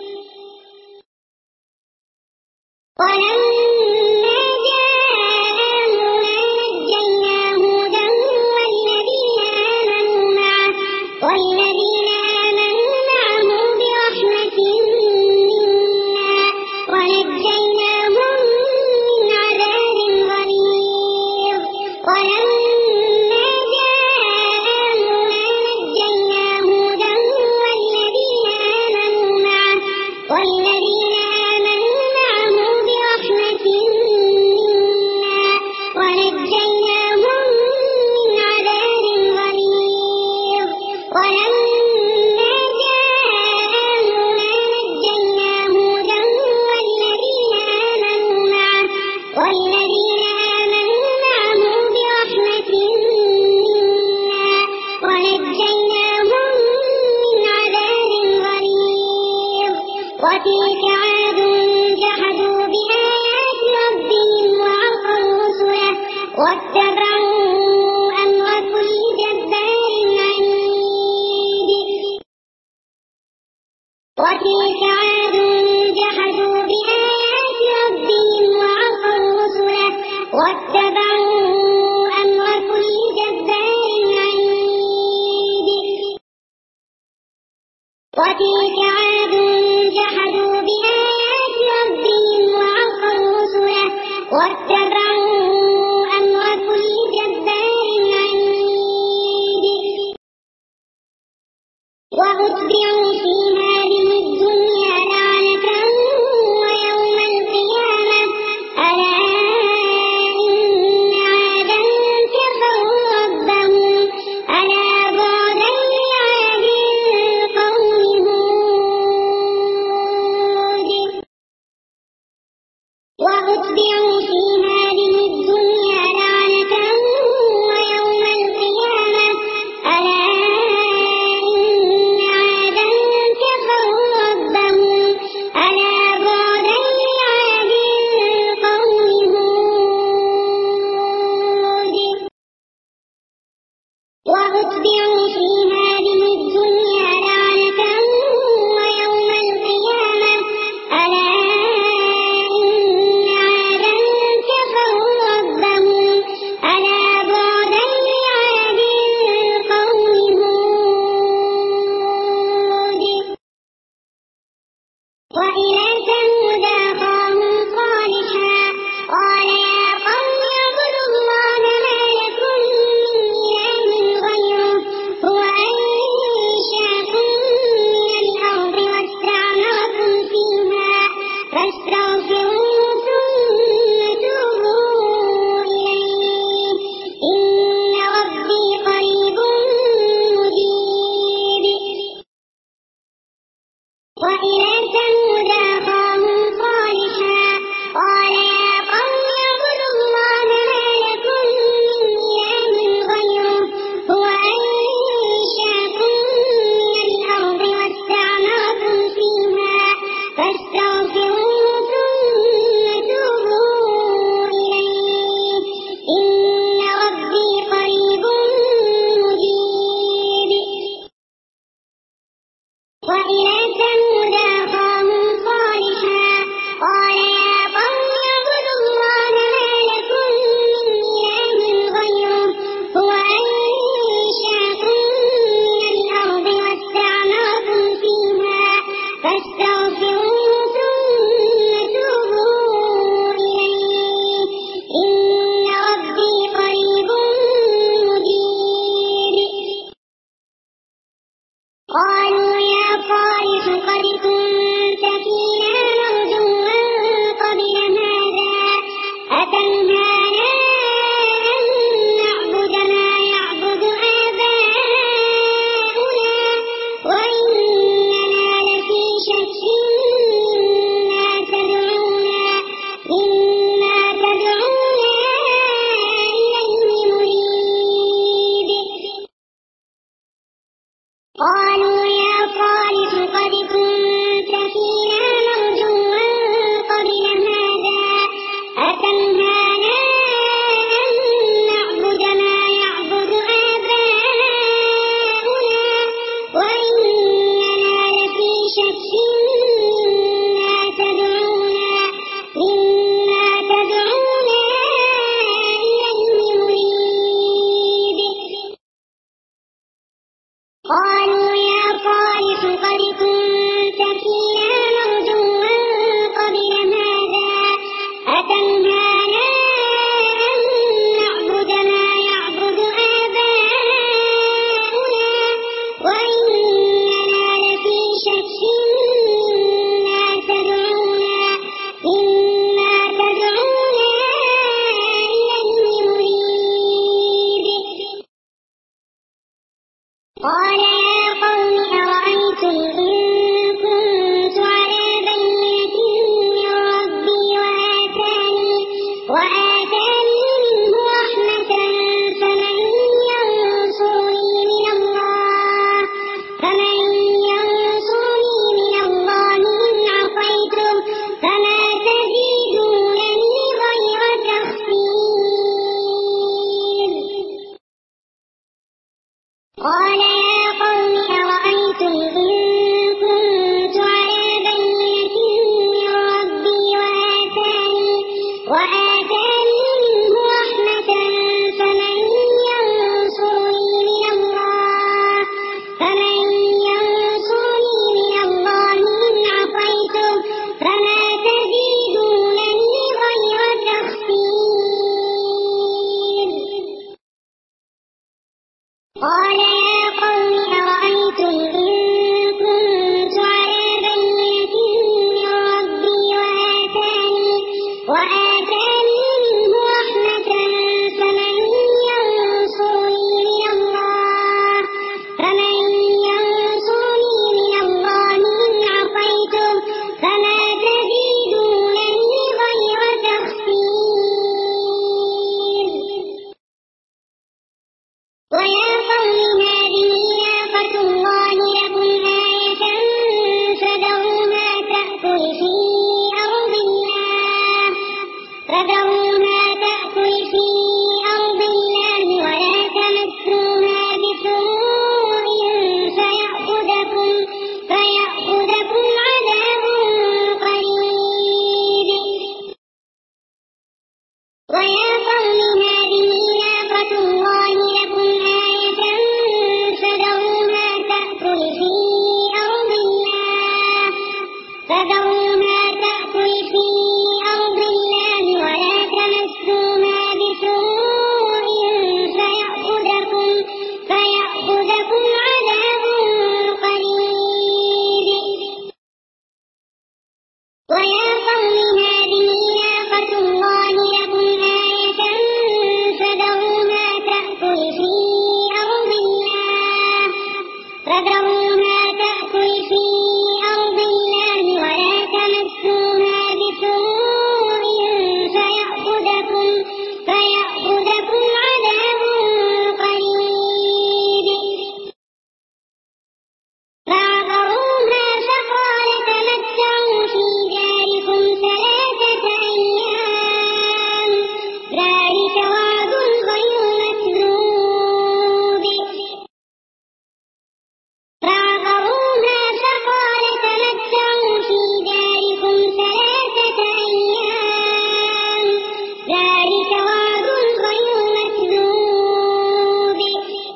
Speaker 1: ولما جاء أمرنا نجينا هودا والذين آمنوا معه والذين آمنوا معه برحمة منا ونجيناهم من عذاب غليظ ولما جاء أمرنا نجينا هودا والذين آمنوا معه والذين آمنوا معه برحمة منا ونجيناهم من عذاب غليظ ولما جاء أمرنا نجينا هودا والذين آمنوا معه والذين آمنوا معه برحمة منا ونجيناهم من عذاب غليظ وتلك عاد جحدوا بآيات ربهم وعصوا رسله واتبعوا أمر كل جبار عنيد وتلك عاد جحدوا بآيات ربهم وعصوا رسله واتبعوا أمر كل جبار عنيد وتلك عاد جحدوا بآيات ربهم وعصوا رسله واتبعوا أمر كل جبار عنيد وأتبعوا في هذه الدنيا لعنة ويوم القيامة ألا إن عادا كفروا ربهم ألا بعدا لعاد قوم هود وأتبعوا في هذه قال يا قوم أرأيتم إن كنت على بينة من ربي وآتاني, وآتاني منه رحمة فمن ينصرني من الله فمن ينصرني من الله إن عصيته فما تزيدونني غير تخسير. ويا قوم هذه ناقة الله لكم آية فذروها تأكل في أرض الله فذروها تأكل في أرض الله ولا تمسوها بسوء فيأخذكم فيأخذكم عذاب قريب. ويا قوم هذه ناقة الله لكم آية فذروها تأكل في أرض الله فذروها تأكل في أرض الله ولا تمسوها بسوء فيأخذكم فيأخذكم عذاب قريب. ويا قوم هذه ناقة الله لكم آية فذروها تأكل في أرض الله فذروها تأكل في أرض الله ولا تمسوها بسوء فيأخذكم فيأخذكم عذاب قريب. فعقروها فقال تمتعوا في داركم ثلاثة أيام ذلك وعد غير مكذوب. فعقروها فقال تمتعوا في داركم ثلاثة أيام ذلك وعد غير مكذوب.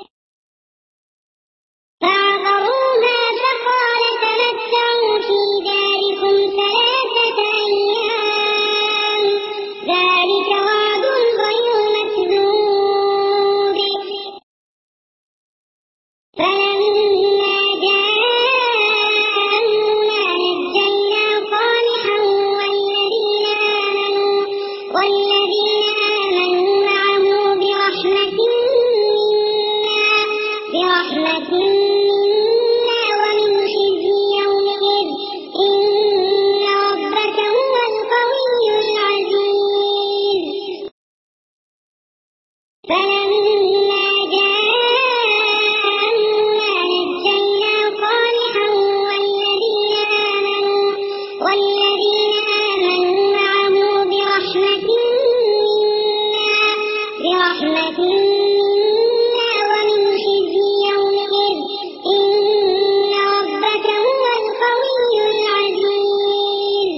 Speaker 1: فعقروها فقال تمتعوا في داركم ثلاثة أيام ذلك وعد غير مكذوب. فلما جاء أمرنا نجينا صالحا والذين آمنوا والذين آمنوا معه برحمة منا برحمة منا ومن خزي يومئذ إن ربك هو القوي العزيز. فلما جاء أمرنا نجينا صالحا والذين آمنوا والذين آمنوا معه برحمة منا برحمة منا ومن خزي يومئذ إن ربك هو القوي العزيز.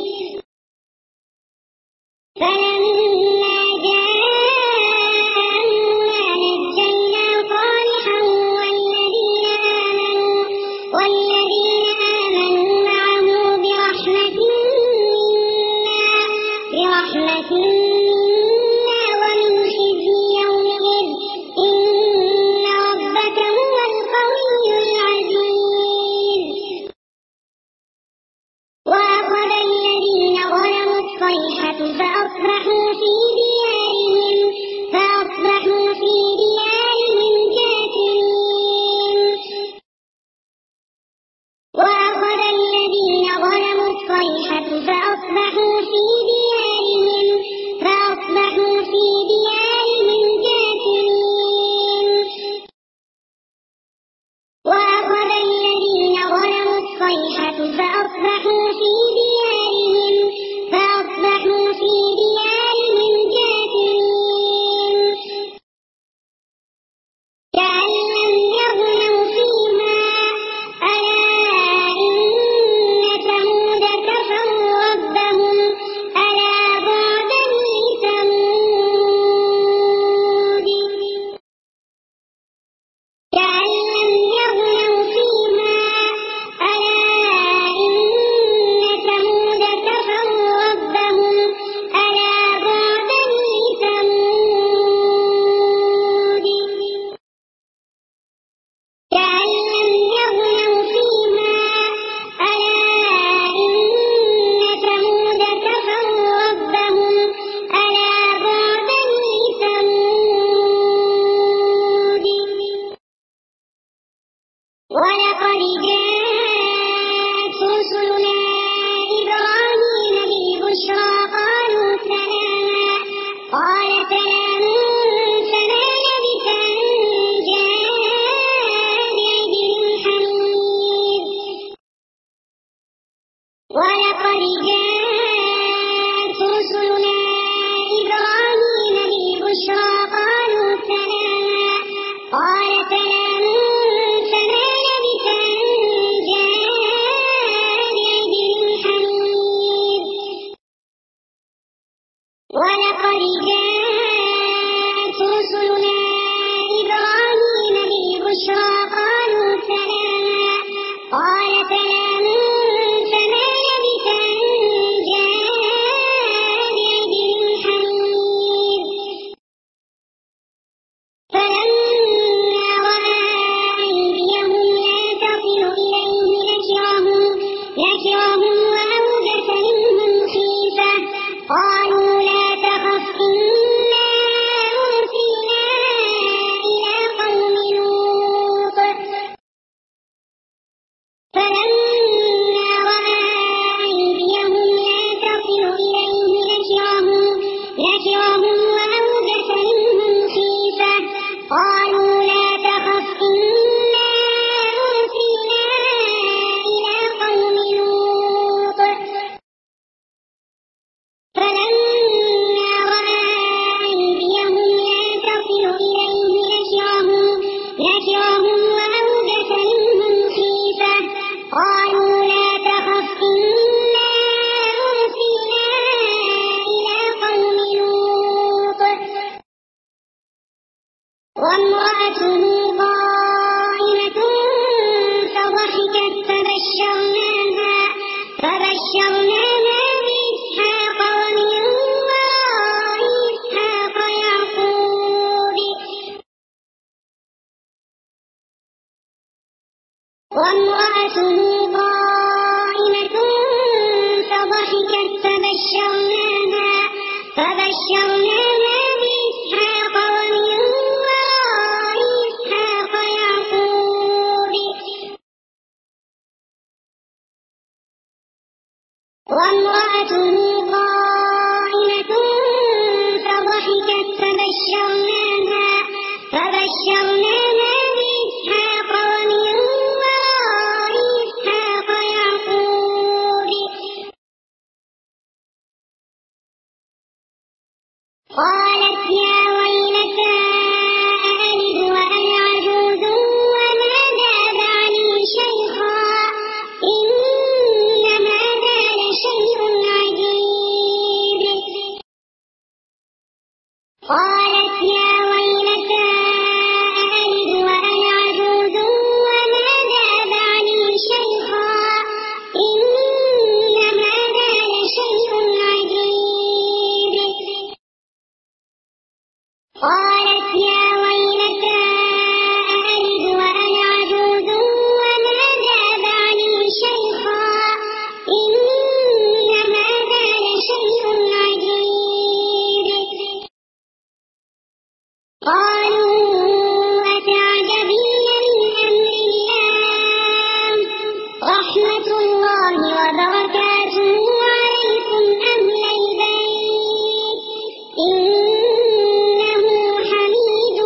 Speaker 1: فلما جاء أمرنا وامرأته قائمة فضحكت فبشرناها فبشرناها بإسحاق ومن وراء إسحاق يعقوب وامرأته قائمة فضحكت فبشرناها فبشرناها بإسحاق ومن وراء إسحاق يعقوب وامرأته قائمة فضحكت فبشرناها فبشرناها بإسحاق ومن وراء إسحاق يعقوب قالت يا ويلتى أألد وأنا عجوز وهذا بعلي شيخا إن هذا لشيء عجيب قالت يا ويلتى أألد وأنا عجوز وهذا بعلي شيخا إن هذا لشيء عجيب قالت يا ويلتى أألد وأنا عجوز وهذا بعلي شيخا إن هذا لشيء عجيب قالوا أتعجبين من أمر الله رحمة الله وبركاته عليكم أهل البيت إنه حميد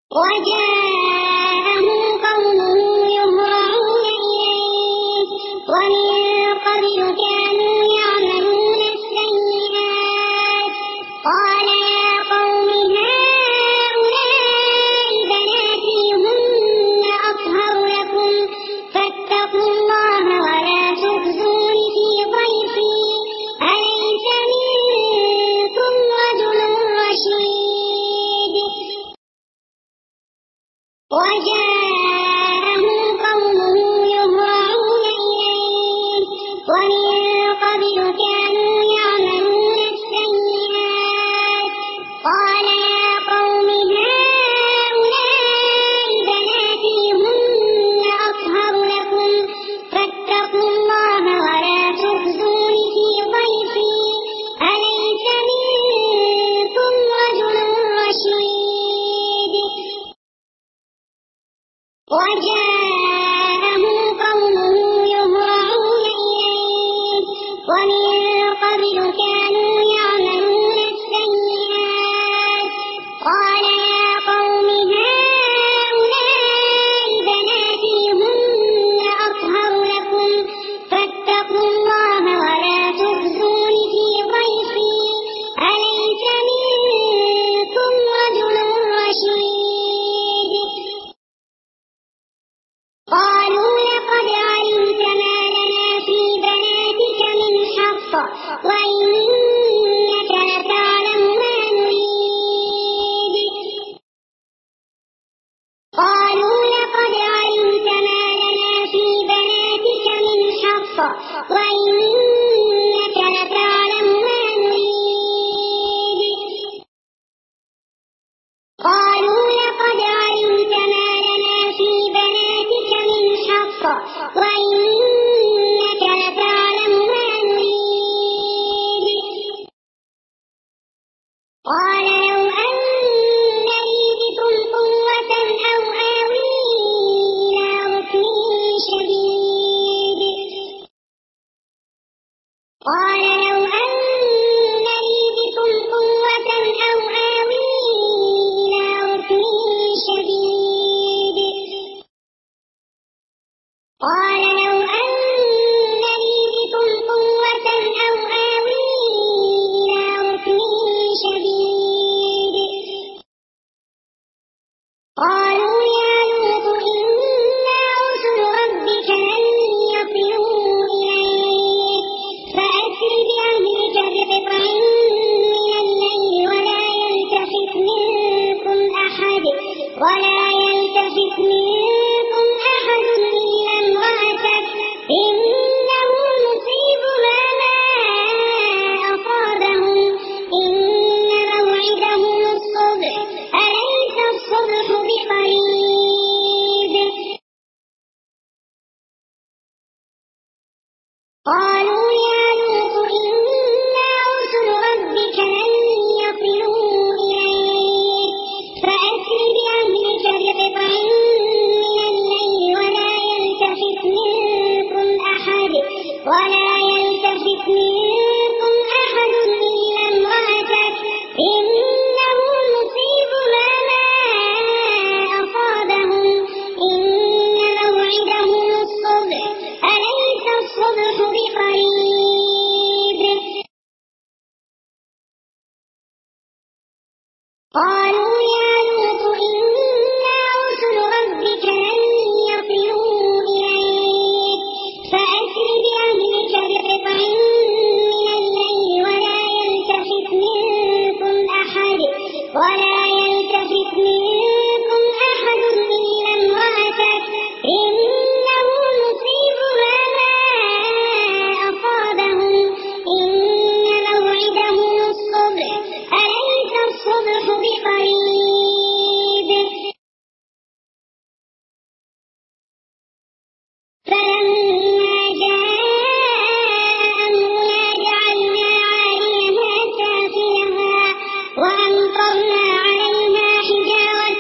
Speaker 1: وجاءه قومه يهرعون إليه ومن قبل كانوا يعملون السيئات قال يا قوم هؤلاء بناتي هن أطهر لكم فاتقوا الله ولا تخزون في ضيفي أليس منكم رجل رشيد وجاءه قومه يهرعون إليه ومن قبل كانوا يعملون السيئات قال يا قوم هؤلاء بناتي هن أطهر لكم فاتقوا الله ولا تخزون في ضيفي أليس منكم رجل رشيد وجاءه قومه يهرعون إليه ومن قبل كانوا يعملون السيئات قال يا قوم هؤلاء بناتي هن أطهر لكم فاتقوا الله ولا تخزون في ضيفي أليس منكم رجل رشيد قالوا لقد علمت ما لنا في بناتك من حق وإنك لتعلم ما نريد قالوا لقد علمت ما لنا في بناتك من حق وإنك لتعلم ما نريد قالوا لقد علمت ما لنا في بناتك من حق وإنك لتعلم ما نريد قال لو أن لي بكم قوة أو آوي إلى ركن شديد قال لو أن لي بكم قوة أو آوي إلى ركن شديد قال لو أن لي بكم قوة أو آوي إلى ركن شديد قالوا يا لوط إنا رسل ربك لن يصلوا إليك فأسر بأهلك بقطع من الليل ولا يلتفت منكم أحد ولا يلتفت منكم أحد إلا امرأتك إنه مصيبها ما أصابهم إن موعدهم الصبح أليس الصبح بقريب قالوا يا لوط إنا رسل ربك لن يصلوا إليك فأسر بأهلك بقطع من الليل ولا يلتفت منكم أحد ولا يلتفت منكم أحد إلا امرأتك إنه مصيبها ما أصابهم إن موعدهم الصبح أليس الصبح بقريب قالوا يا لوط إنا رسل ربك لن يصلوا إليك فأسر بأهلك بقطع من الليل ولا يلتفت منكم أحد ولا يلتفت منكم أحد إلا امرأتك إنه مصيبها ما أصابهم إن موعدهم الصبح أليس الصبح بقريب فلما جاء أمرنا جعلنا عاليها سافلها وأمطرنا عليها حجارة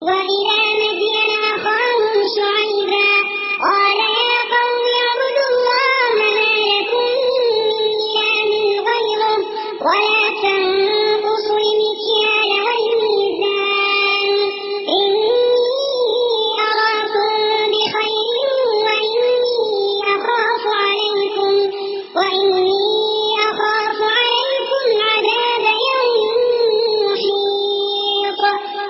Speaker 1: وإلى مدين أخاهم شعيبا قال يا قوم اعبدوا الله ما لكم من إله غيره ولا تنقصوا المكيال والميزان إني أراكم بخير وإني أخاف عليكم وإني أخاف عليكم عذاب يوم محيط.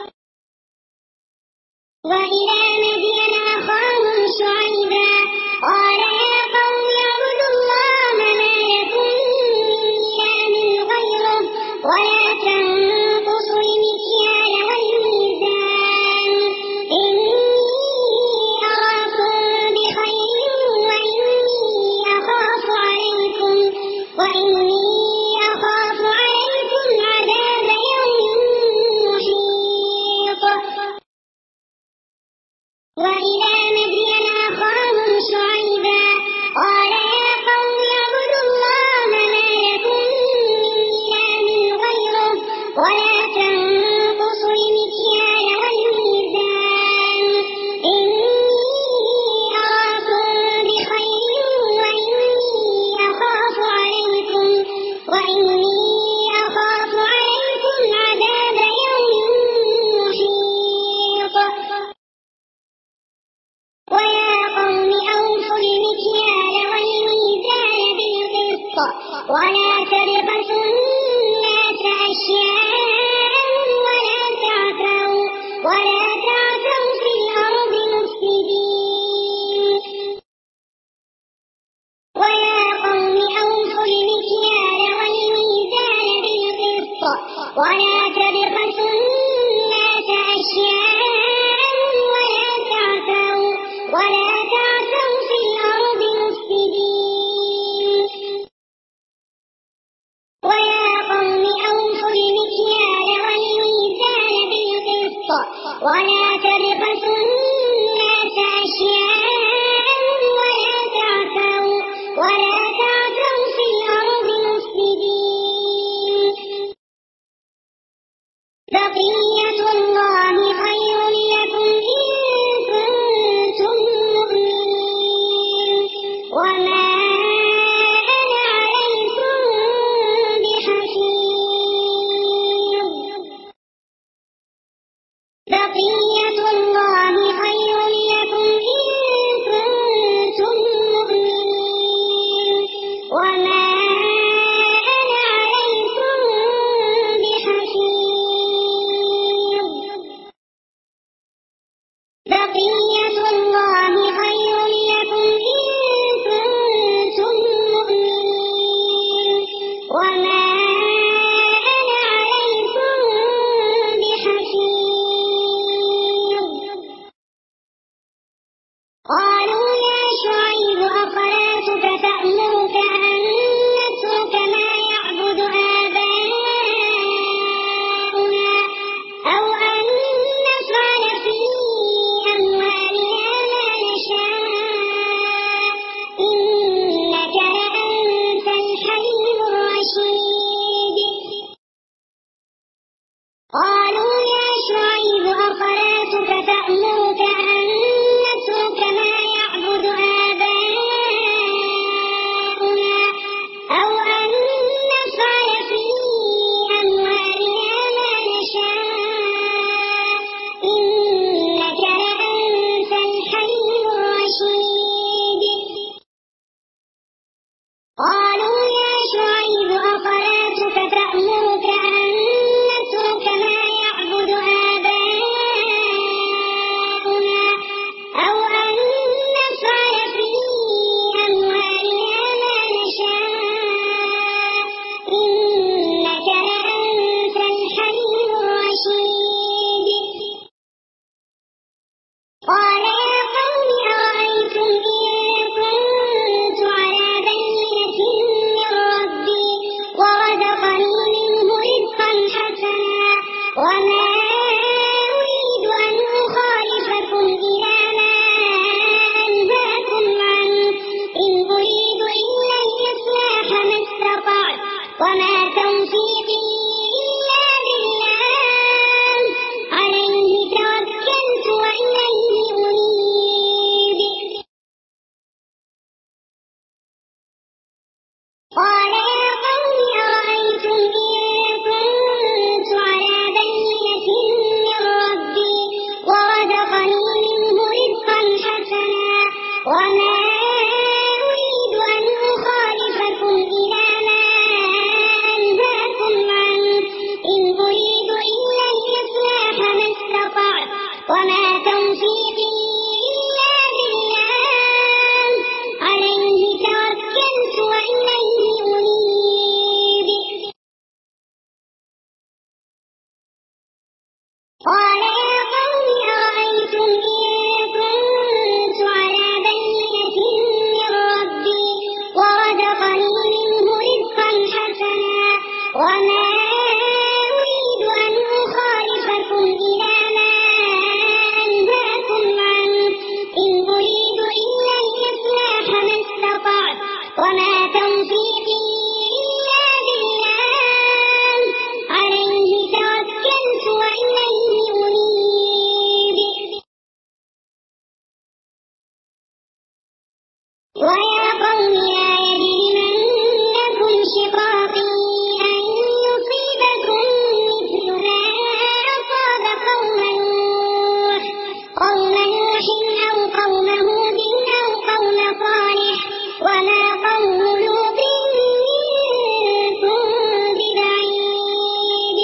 Speaker 1: وإلى مدين أخاهم شعيبا قال يا قوم اعبدوا الله ما لكم من إله غيره ولا تنقصوا المكيال والميزان إني أراكم بخير وإني أخاف عليكم وإني أخاف عليكم عذاب يوم محيط. وإلى مدين أخاهم شعيبا قال يا قوم اعبدوا الله ما لكم من إله غيره ولا تنقصوا المكيال والميزان إني أراكم بخير وإني أخاف عليكم وإني أخاف عليكم عذاب يوم محيط. ويا قوم أوفوا المكيال والميزان بالقسط ولا تبخسوا الناس أشياءهم ولا تعثوا ولا تعثوا في الأرض مفسدين. ويا قوم أوفوا المكيال والميزان بالقسط ولا تبخسوا الناس أشياءهم ولا تعثوا ولا تعثوا في الأرض مفسدين. ويا قوم أوفوا المكيال والميزان بالقسط ولا تبخسوا الناس أشياءهم ولا تعثوا ولا تعثوا في الأرض مفسدين. بقية الله خير لكم إن كنتم مؤمنين وما أنا عليكم بحفيظ. بقية الله خير لكم إن كنتم مؤمنين وما أنا عليكم بحفيظ. بقية الله خير لكم إن كنتم مؤمنين وما أنا عليكم بحفيظ. قالوا يا شعيب أصلاتك تأمرك أن نترك ما يعبد آباؤنا أو أن نفعل في أموالنا ما نشاء إنك لأنت الحليم الرشيد. قالوا يا شعيب أصلاتك تأمرك أن نترك ما يعبد آباؤنا أو أن نفعل في أموالنا ما نشاء إنك لأنت الحليم الرشيد. قالوا يا شعيب أصلاتك تأمرك أن نترك ما يعبد آباؤنا أو أن نفعل في أموالنا ما نشاء إنك لأنت الحليم الرشيد. قال يا قوم أرأيتم إن كنت على بينة من ربي ورزقني منه رزقا حسنا وما أريد أن أخالفكم إلى ما أنهاكم عنه إن أريد إلا الإصلاح ما استطعت وما توفيقي إلا بالله عليه توكلت قال يا قوم أرأيتم إن كنت على بينة من ربي ورزقني منه رزقا حسنا وما أريد أن أخالفكم إلى ما أنهاكم عنه إن أريد إلا الإصلاح ما استطعت وما توفيقي إلا بالله عليه توكلت وإليه أنيب. ويا قوم لا يجرمنكم شقاقي أن يصيبكم مثل ما أصاب قوم نوح قوم نوح أو قوم هود أو قوم صالح وما قوم لوط منكم ببعيد.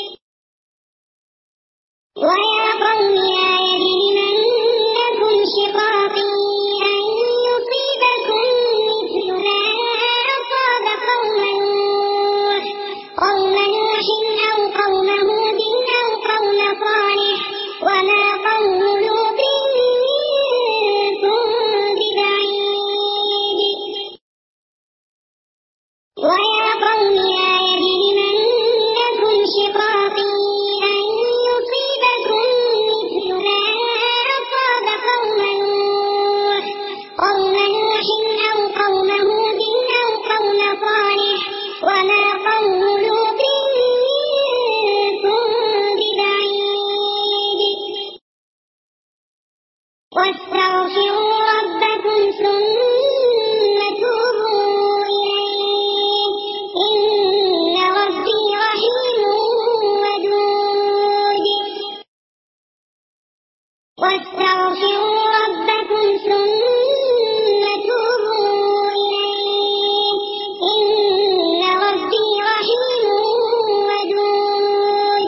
Speaker 1: ويا قوم لا يجرمنكم شقاقي أن يصيبكم مثل ما أصاب قوم نوح قوم نوح أو قوم هود أو قوم صالح وما قوم لوط منكم ببعيد. ويا قوم لا يجرمنكم شقاقي أن يصيبكم مثل ما أصاب قوم نوح قوم نوح أو قوم هود أو قوم صالح وما قوم لوط منكم ببعيد. واستغفروا ربكم ثم توبوا إليه إن ربي رحيم ودود. واستغفروا ربكم ثم توبوا إليه إن ربي رحيم ودود.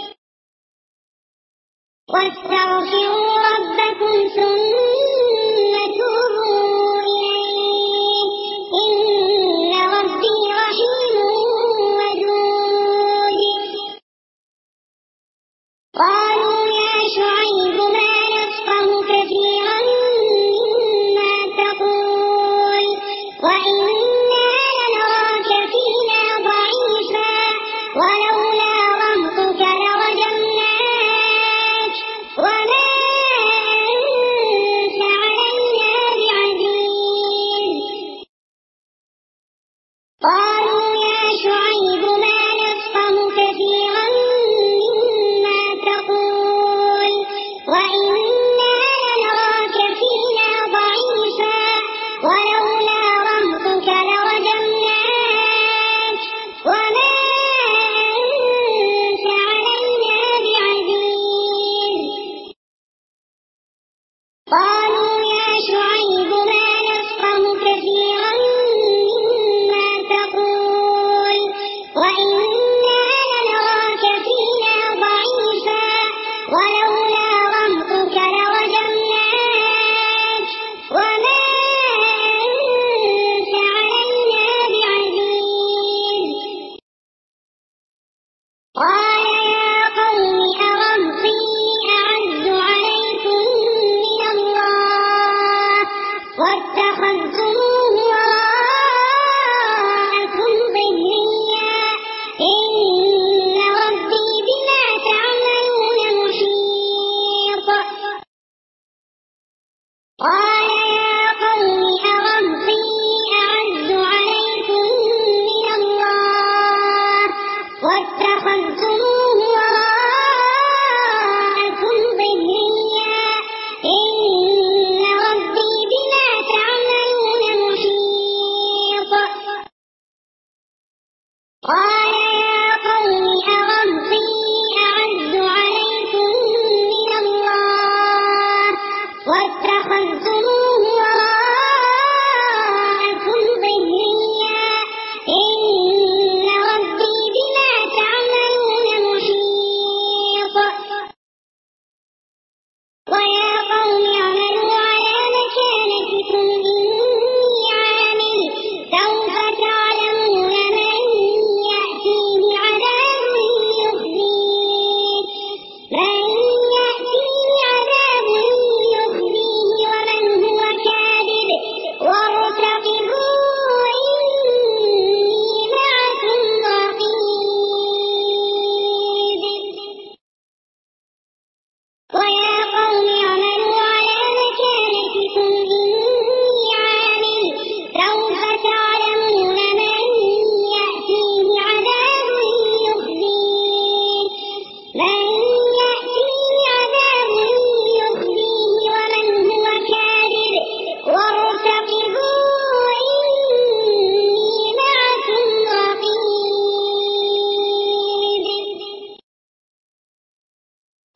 Speaker 1: واستغفروا ربكم ثم توبوا إليه إن ربي رحيم ودود. قالوا يا شعيب ما نفقه كثيرا مما تقول وإنا لنراك فينا ضعيفا ولولا رهطك لرجمناك وما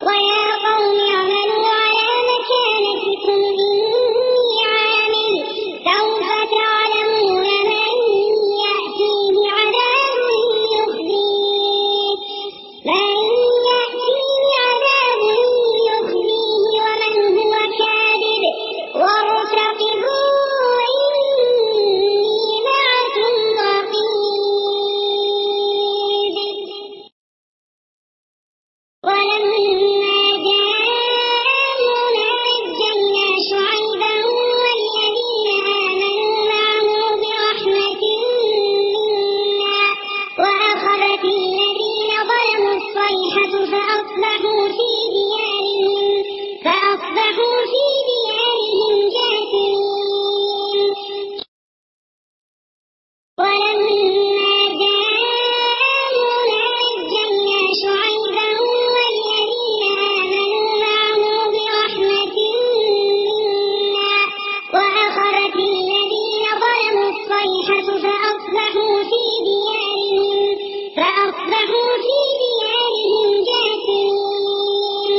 Speaker 1: ويا قوم اعملوا على مكانتكم إني عامل سوف تعلمون من يأتيه عذاب يخزيه من يأتيه عذاب يخزيه ومن هو كاذب وارتقبوا إني معكم رقيب. ولما جاءوا نجينا شعيبا والذين آمنوا معه برحمة منا وأخذت الذين ظلموا الصيحة فأصبحوا في ديارهم فأصبحوا في ديارهم جاثمين. ولما جاءوا نجينا شعيبا والذين آمنوا معه برحمة منا وأخذت الذين ظلموا الصيحة فأصبحوا في ديارهم فأصبحوا في ديارهم جاثمين.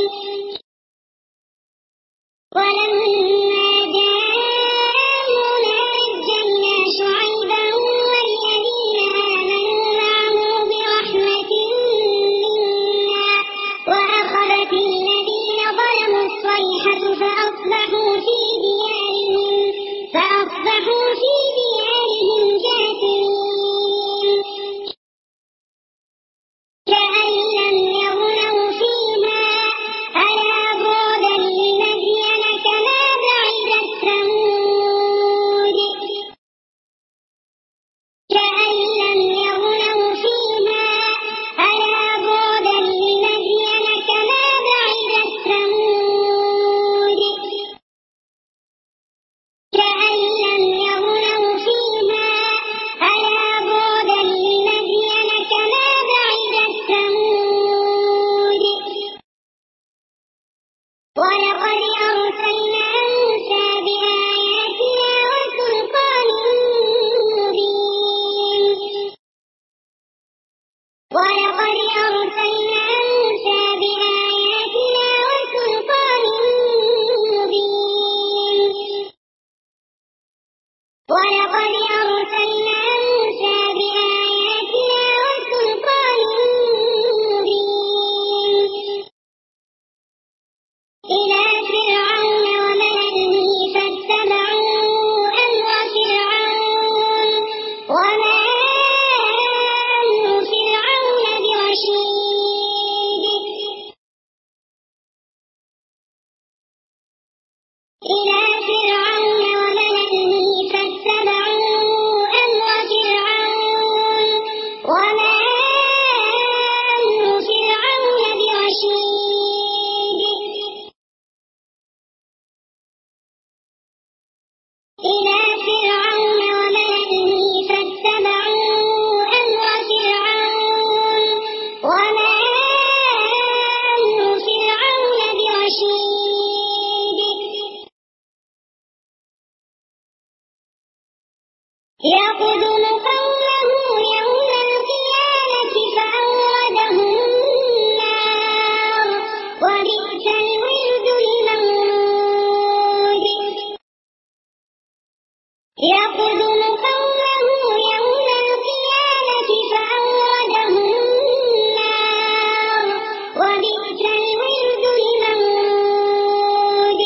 Speaker 1: ولما جاءوا نجينا شعيبا والذين آمنوا معه برحمة منا وأخذت الذين ظلموا الصيحة فأصبحوا في ديارهم فأصبحوا في ديارهم جاثمين. كأن لم يغنوا فيها ألا بعدا لمدين كما بعدت ثمود كأن لم يغنوا فيها ألا بعدا لمدين كما بعدت ثمود كأن لم يغنوا فيها ألا بعدا لمدين كما بعدت ثمود. ولقد أرسلنا موسى بآياتنا وسلطان مبين ولقد أرسلنا موسى بآياتنا وسلطان مبين ولقد أرسلنا موسى بآياتنا وسلطان مبين إلى فرعون وملئه فاتبعوا أمر فرعون وما أمر فرعون برشيد. إلى فرعون وملئه فاتبعوا أمر فرعون وما أمر فرعون برشيد. إلى فرعون وملئه فاتبعوا أمر فرعون وما أمر فرعون برشيد. يقدم قومه يوم القيامة فأوردهم النار وبئس الورد المورود. يقدم قومه يوم القيامة فأوردهم النار وبئس الورد المورود.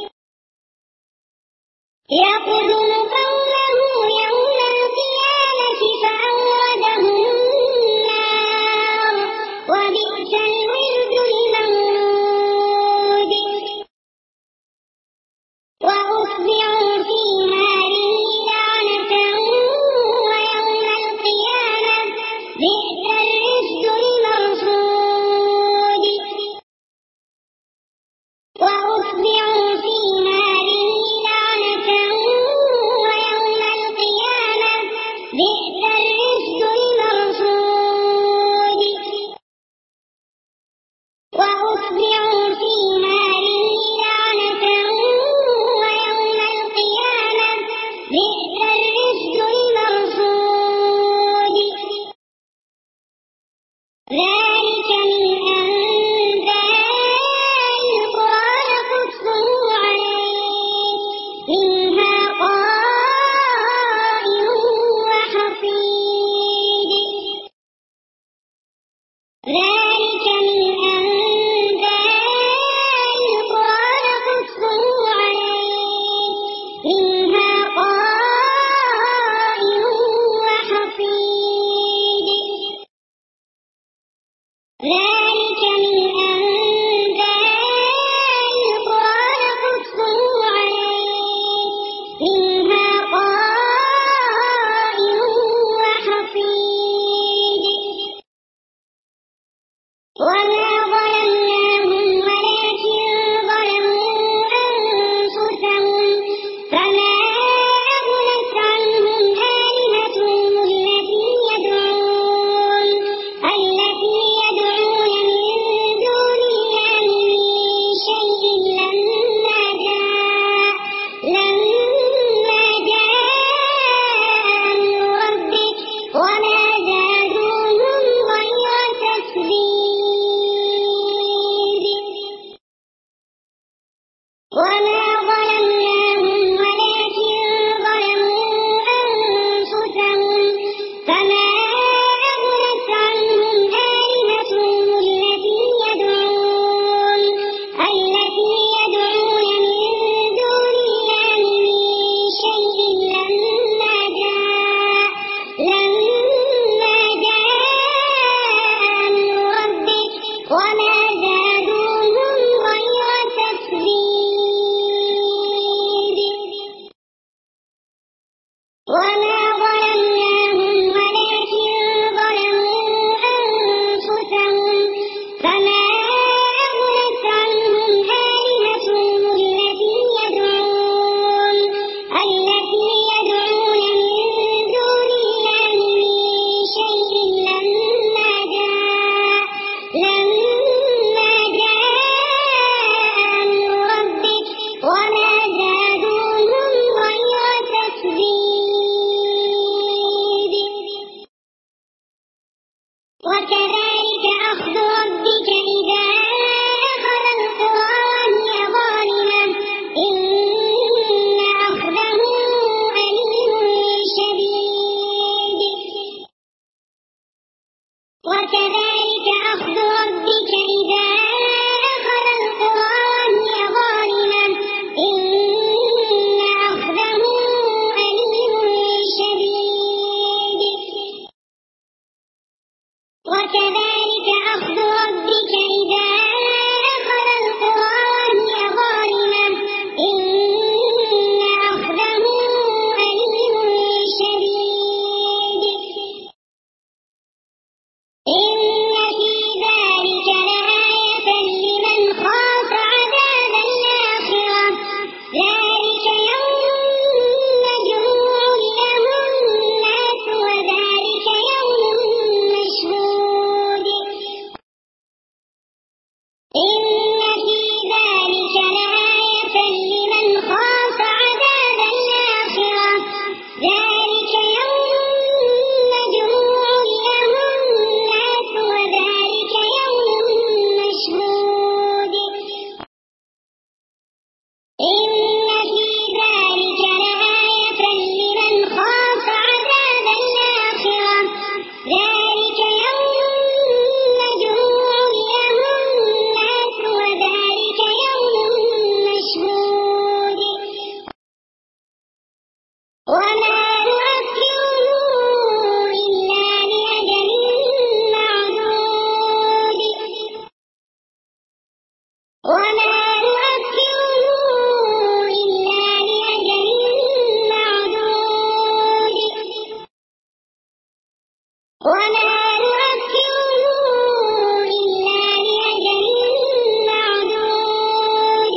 Speaker 1: يقدم قومه يوم القيامة فأوردهم النار وبئس الورد المورود. وأتبعوا في هذه لعنة ويوم القيامة بئس الرفد المرفود. وأتبعوا في هذه لعنة ويوم القيامة بئس الرفد المرفود. وأتبعوا في هذه لعنة ويوم القيامة بئس الرفد المرفود. ذلك من أنباء وما ظلمناهم ولكن ظلموا أنفسهم فما أغنت عنهم آلهتهم التي يدعون التي يدعون من دون الله من شيء لما جاء لما جاء أمر ربك وما زادوهم غير تتبيب وما ظلمناهم ولكن ظلموا أنفسهم فما أغنت عنهم آلهتهم التي يدعون التي يدعون من دون الله من شيء لما جاء لما جاء أمر ربك وما زادوهم غير تتبيب وما ظلمناهم ولكن ظلموا أنفسهم فما أغنت عنهم آلهتهم التي يدعون التي يدعون من دون الله من شيء لما جاء لما جاء أمر ربك وما زادوهم غير تتبيب وكذلك أخذ ربك إذا أخذ القرى وهي ظالمة إن أخذه أليم شديد وكذلك أخذ ربك إذا أخذ القرى وهي ظالمة إن أخذه أليم شديد وكذلك أخذ ربك إذا أخذ القرى وهي ظالمة إن أخذه أليم شديد إن في ذلك لآية لمن خاف عذاب الآخرة ذلك يوم مجموع له الناس وذلك يوم مشهود إن في ذلك لآية لمن خاف عذاب الآخرة ذلك يوم مجموع له الناس وذلك يوم مشهود إن في ذلك لآية لمن خاف عذاب الآخرة ذلك يوم مجموع له الناس وذلك يوم مشهود وما نؤخره إلا لأجل معدود وما نؤخره إلا لأجل معدود وما نؤخره إلا لأجل معدود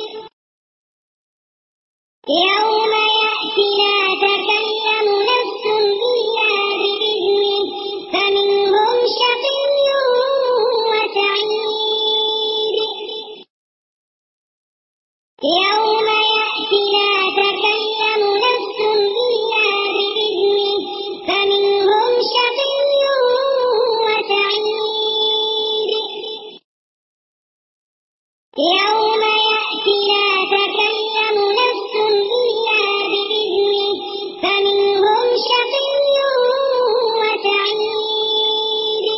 Speaker 1: يوم يأتي لا تكلم نفس إلا بإذنه فمنهم شقي وسعيد يوم يأتي لا تكلم نفس إلا بإذنه فمنهم شقي وسعيد يوم يأتي لا تكلم نفس إلا بإذنه فمنهم شقي وسعيد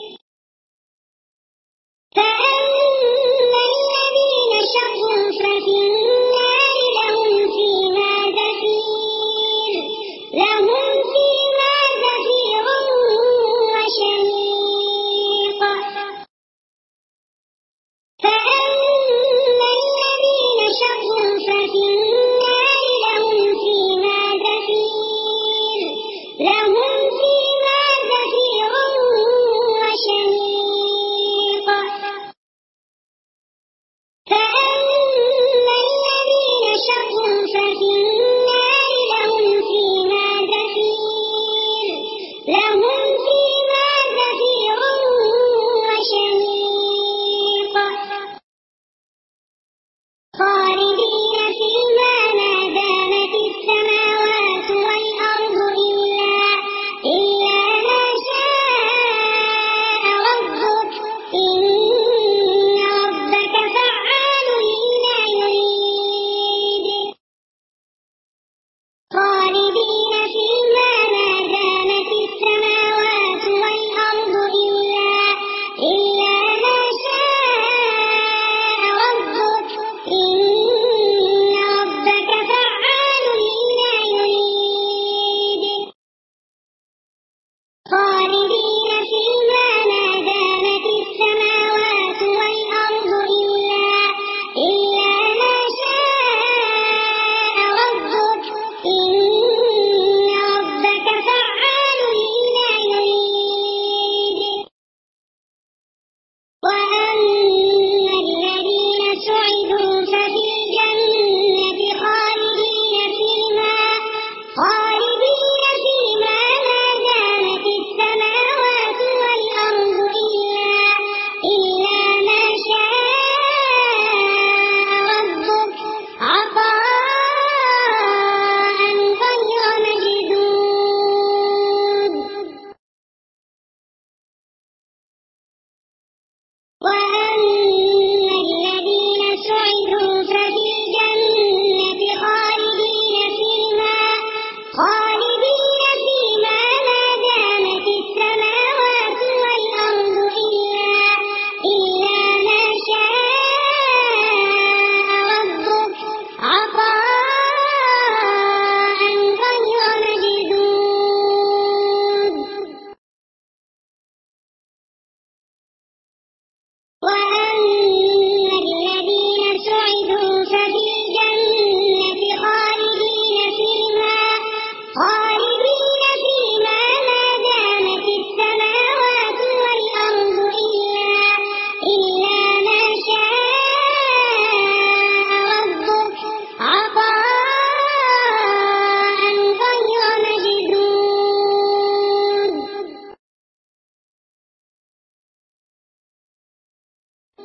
Speaker 1: فأما الذين شقوا ففي النار لهم فيها زفير لهم فيها زفير وشهيق فأما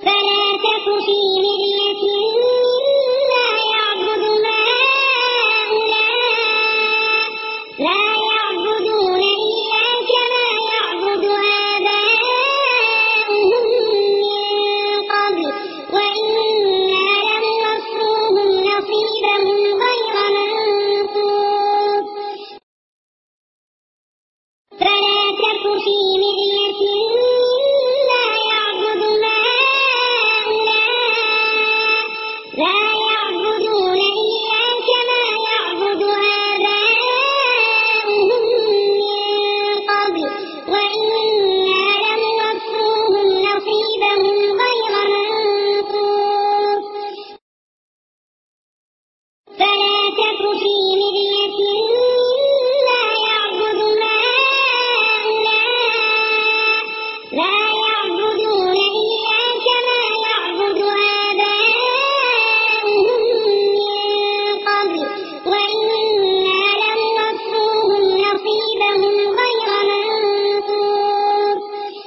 Speaker 1: فلا تك في مرية مما يعبد هؤلاء لا يعبدون إلا كما يعبد آباؤهم من قبل وإنا لنوفوهم نصيبهم غير منقوص فلا تك في مرية مما يعبد هؤلاء لا يعبدون إلا كما يعبد آباؤهم من قبل وإنا لنوفوهم نصيبهم غير منقوص فلا تك في مرية مما يعبد هؤلاء لا يعبدون إلا كما يعبد آباؤهم من قبل وإنا لنوفوهم نصيبهم غير منقوص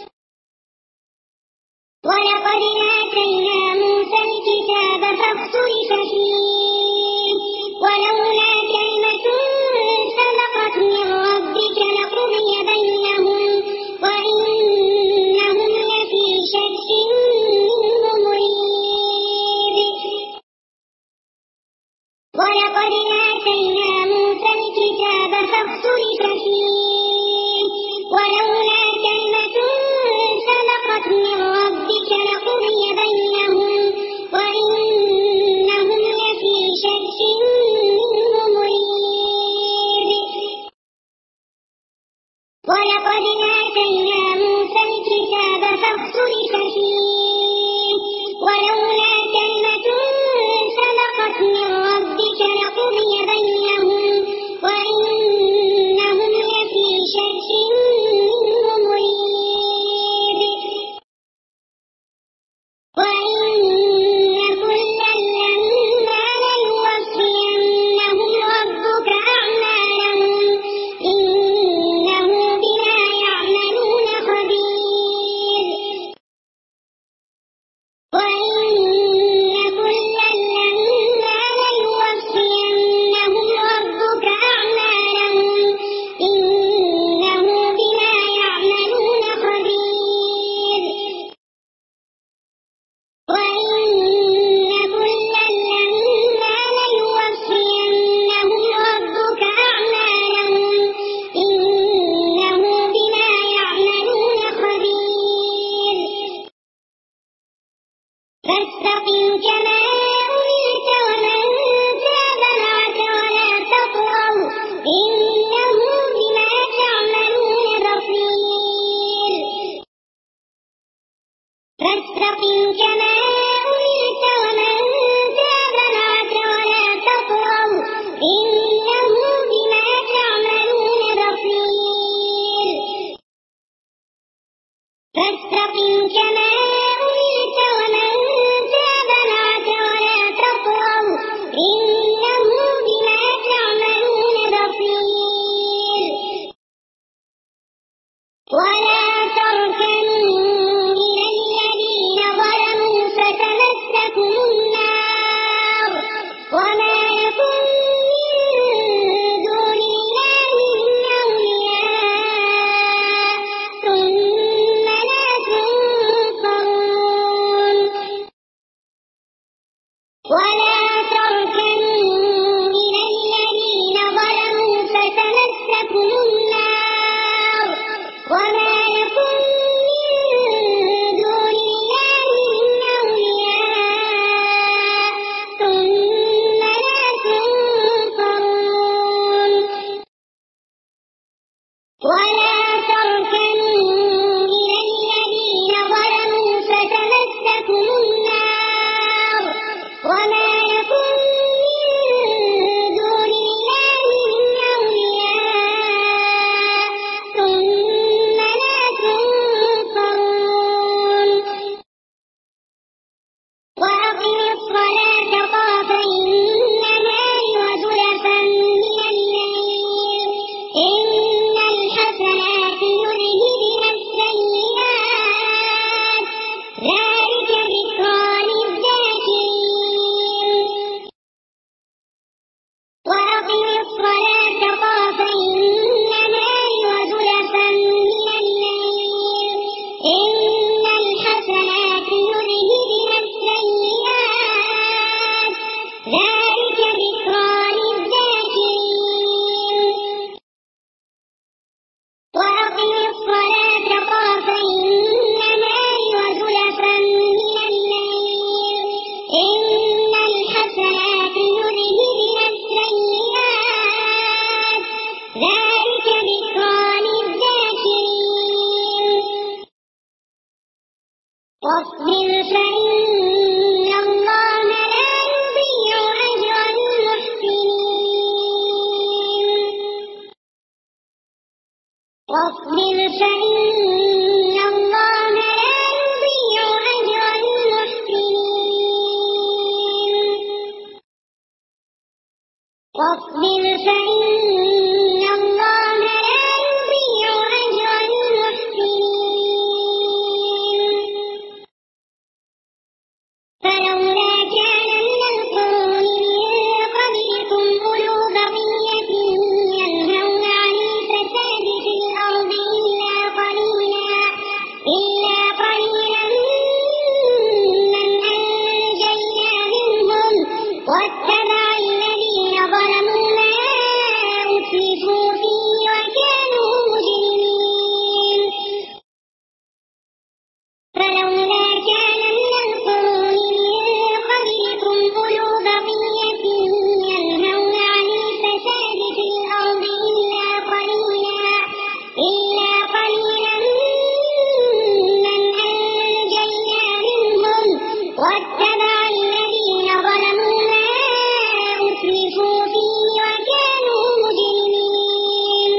Speaker 1: ولقد آتينا موسى الكتاب فاختلف فيه ولولا كلمة سبقت من ربك لقضي بينهم وإنهم لفي شك منه مريب ولقد آتينا موسى الكتاب فاختلف فيه ولولا كلمة سبقت من ربك لقضي بينهم وإنهم لفي شك منه مريب ولقد آتينا موسى الكتاب فاختلف فيه ولولا كلمة سبقت من ربك لقضي بينهم وإنهم لفي شك منه مريب وإن كلا لما ليوفينهم ربك أعمالهم إنه بما يعملون خبير وإن كلا لما ليوفينهم ربك أعمالهم إنه بما يعملون خبير وإن كلا لما ليوفينهم ربك أعمالهم إنه بما يعملون خبير فاستقم كما أمرت ومن تاب معك ولا تطغوا إنه بما تعملون بصير فاستقم كما أمرت ومن تاب معك ولا تطغوا إنه بما تعملون بصير فاستقم كما أمرت ومن تاب معك ولا تطغوا إنه بما تعملون بصير ولا تركنوا إلى الذين ظلموا فتمسكم النار وما لكم من دون الله من أولياء ثم لا تنصرون ولا تركنوا إلى الذين ظلموا فتمسكم النار وما لكم من دون الله من أولياء ثم لا فإن الله لا يضيع أجر المحسنين فلولا كان من القرون من قبلكم أولو بقية ينهون عن الفساد في الأرض إلا قليلا إلا قليلا ممن أنجينا منهم واتبع الذين ظلموا ما أترفوا فيه وكانوا مجرمين فلولا كان من القرون من قبلكم أولو بقية ينهون عن الفساد في الأرض إلا قليلا إلا قليلا ممن أنجينا منهم واتبع الذين ظلموا ما أترفوا فيه وكانوا مجرمين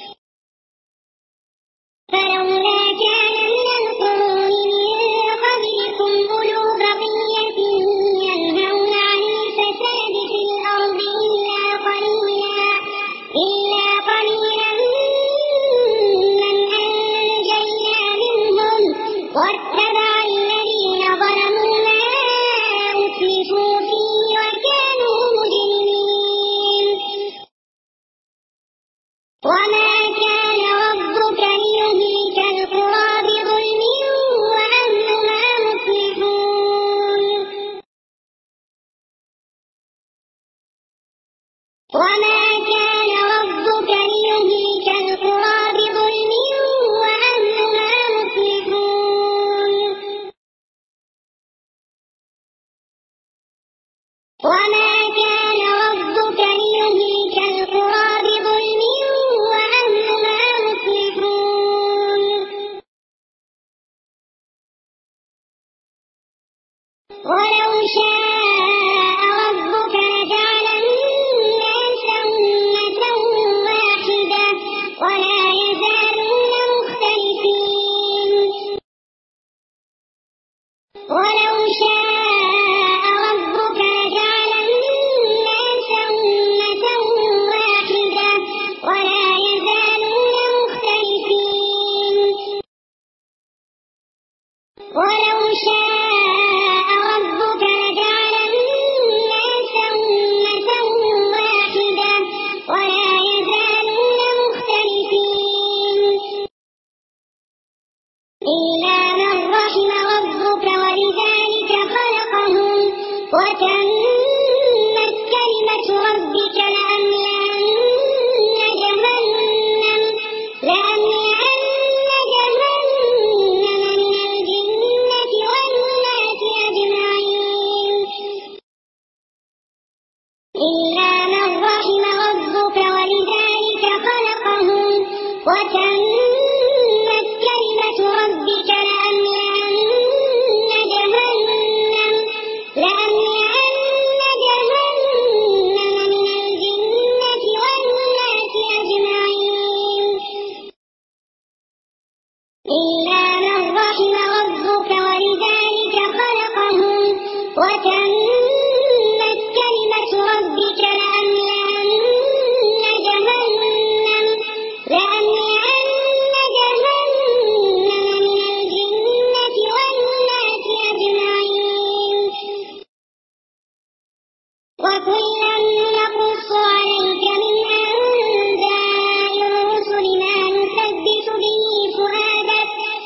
Speaker 1: فلولا كان من القرون من قبلكم أولو بقية ينهون عن الفساد في الأرض إلا قليلا إلا قليلا ممن أنجينا منهم واتبع الذين ظلموا ما أترفوا فيه وكانوا مجرمين وما كان ربك ليهلك القرى بظلم وأهلها مصلحون وما كان ربك ليهلك القرى بظلم وأهلها مصلحون وما كان ربك ليهلك القرى بظلم وأهلها مصلحون ولو شاء ربك لجعل الناس أمة واحدة ولا يزالون مختلفين ولو شاء ربك لجعل الناس أمة واحدة ولا يزالون مختلفين ولو شاء ربك لجعل الناس أمة واحدة ولا يزالون مختلفين إلا من رحم ربك ولذلك خلقهم وتمت كلمة ربك لأملأن جهنم لأملأن جهنم من الجنة والناس أجمعين إلا من رحم ربك ولذلك خلقهم وتمت كلمة ربك لأملأن جهنم لأملأن جهنم من الجنة والناس أجمعين إلا من رحم ربك ولذلك خلقهم وتمت كلمة ربك لأملأن جهنم لأملأن جهنم من الجنة والناس أجمعين وكلا نقص عليك من أنباء الرسل ما نثبت به فؤادك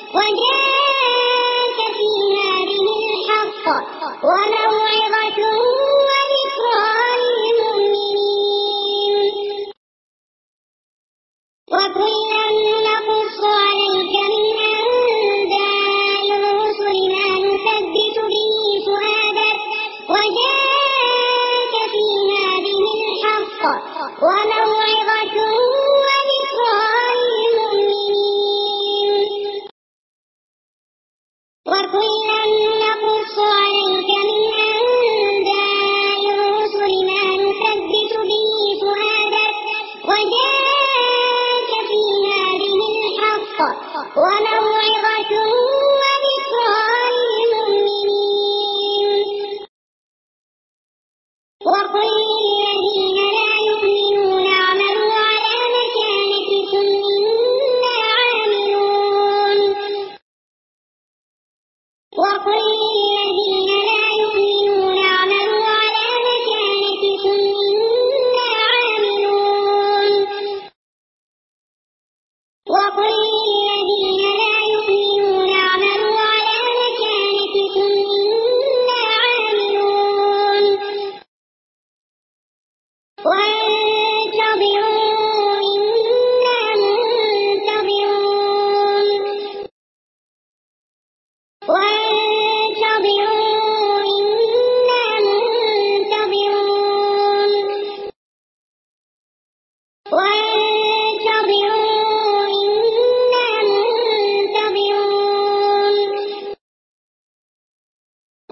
Speaker 1: وجاءك في هذه الحق وموعظة وذكرى للمؤمنين وكلا نقص عليك من أنباء الرسل ما نثبت به فؤادك وجاءك في هذه الحق وموعظة وذكرى للمؤمنين وكلا نقص عليك من أنباء الرسل ما نثبت به فؤادك وجاءك في هذه الحق وموعظة وذكرى للمؤمنين وقل للذين لا يؤمنون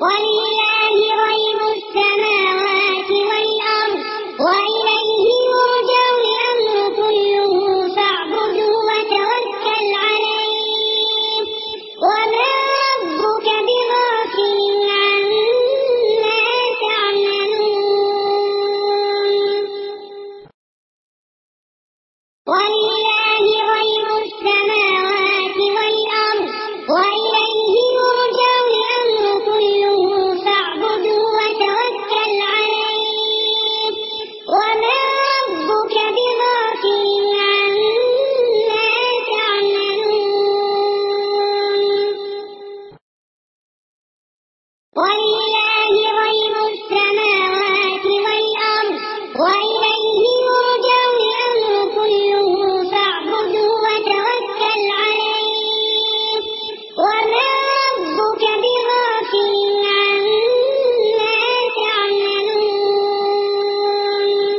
Speaker 1: ولله غيب السماوات والأرض وإليه يرجع الأمر كله فاعبده وتوكل عليه وما ربك بغافل عما تعملون ولله غيب السماوات والأرض وإليه يرجع الأمر كله فاعبده وتوكل عليه وما ربك بغافل عما تعملون ولله غيب السماوات والأرض وإليه يرجع الأمر كله فاعبده وتوكل عليه وما ربك بغافل عما تعملون.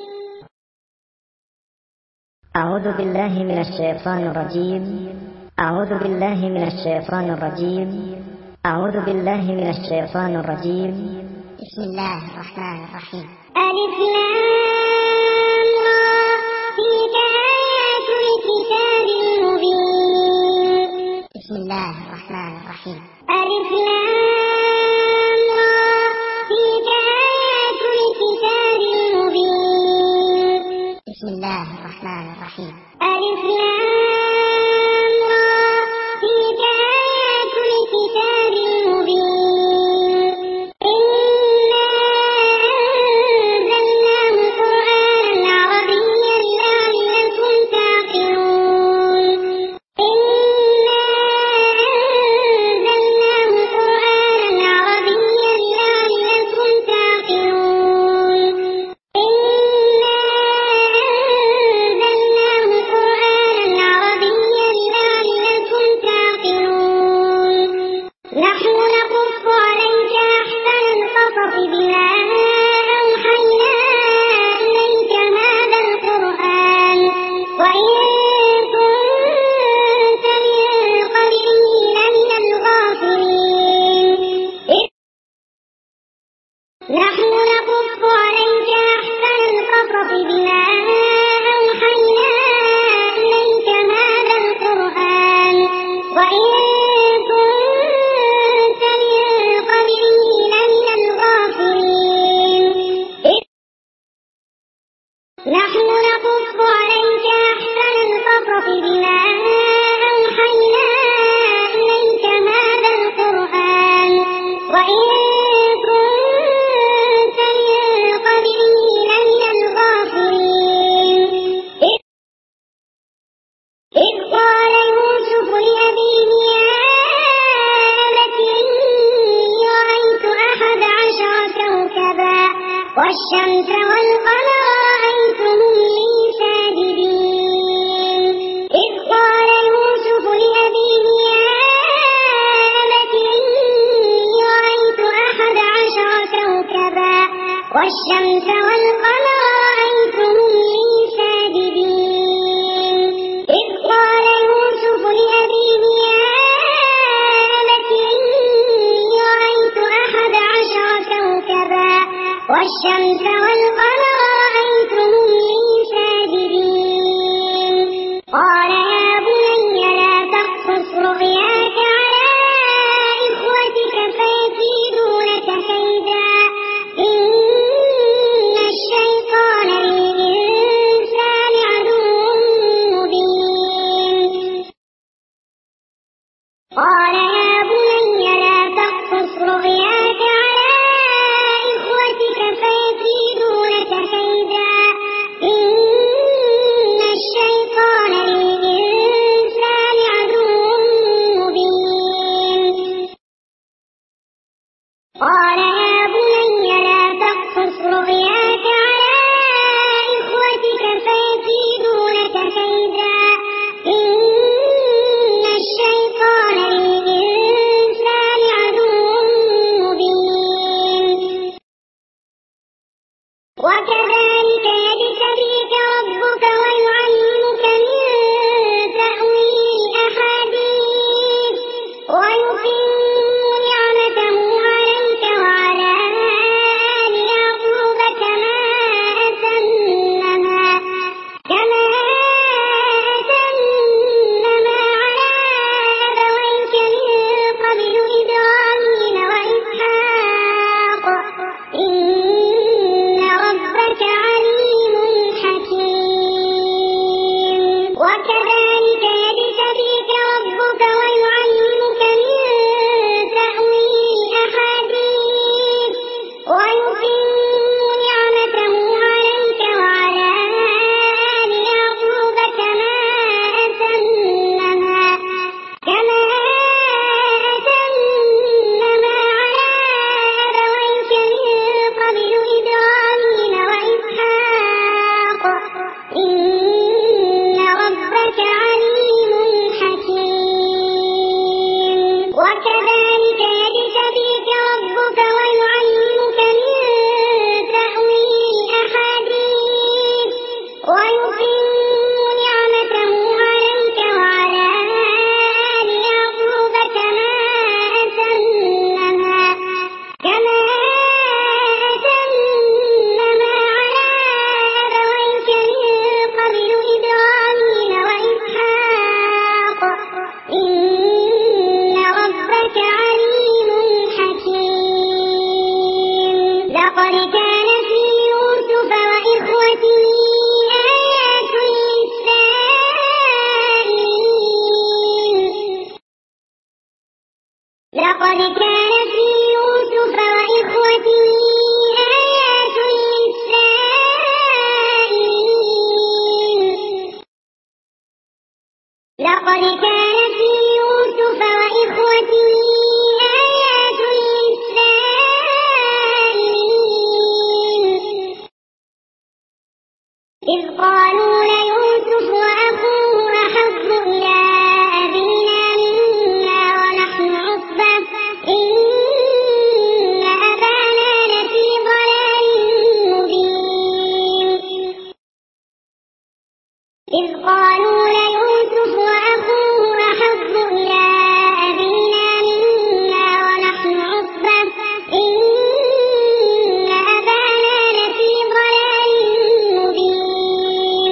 Speaker 2: أعوذ بالله من الشيطان الرجيم أعوذ بالله من الشيطان الرجيم أعوذ بالله من الشيطان الرجيم بسم الله الرحمن الرحيم.
Speaker 1: ألف لام را تلك آيات الكتاب المبين.
Speaker 2: بسم الله الرحمن الرحيم.
Speaker 1: ألف لام را تلك آيات الكتاب المبين.
Speaker 2: بسم الله الرحمن الرحيم.
Speaker 1: ألف لام را تلك آيات الكتاب المبين. إنا أنزلناه قرآنا عربيا لعلكم تعقلون. إنا أنزلناه قرآنا عربيا لعلكم تعقلون. إنا أنزلناه قرآنا عربيا لعلكم تعقلون. نحن نقص عليك أحسن القصص بما أوحينا إليك هذا القرآن وإن كنت من قبله لمن الغافلين. نحن نقص عليك أحسن القصص بما أوحينا إليك هذا القرآن وإن كنت من قبله لمن الغافلين. نحن نقص عليك أحسن القصص بما أوحينا إليك هذا القرآن وإن كنت من قبله لمن الغافلين. إذ قال يوسف لأبيه يا أبت إني رأيت أحد عشر كوكبا والشمس والقمر رأيتهم لي ساجدين. إذ قال يوسف لأبيه يا أبت إني رأيت أحد عشر كوكبا والشمس والقمر رأيتهم لي ساجدين. إذ قال يوسف لأبيه يا أبت إني رأيت أحد عشر كوكبا والشمس والقمر رأيتهم لي ساجدين. قال يا بني لا تقصص رؤياك على إخوتك فيكيدوا لك كيدا إن الشيطان للإنسان عدو مبين. قال يا بني لا تقصص رؤياك على إخوتك فيكيدوا لك كيدا إن الشيطان للإنسان عدو مبين. قال يا بني لا تقصص رؤياك على إخوتك فيكيدوا لك كيدا إن الشيطان للإنسان عدو مبين. وكذلك يجتبيك ربك ويعلمك من تأويل الأحاديث ويتم نعمته عليك لقد كان في يوسف وإخوته آيات للسائلين لقد كان في يوسف وإخوته آيات للسائلين لقد كان في يوسف وإخوته آيات للسائلين إذ قالوا ليوسف وأخوه أحب إلى أبينا منا ونحن عصبة إن أبانا لفي ضلال مبين إذ قالوا ليوسف وأخوه أحب إلى أبينا منا ونحن عصبة إن أبانا لفي ضلال مبين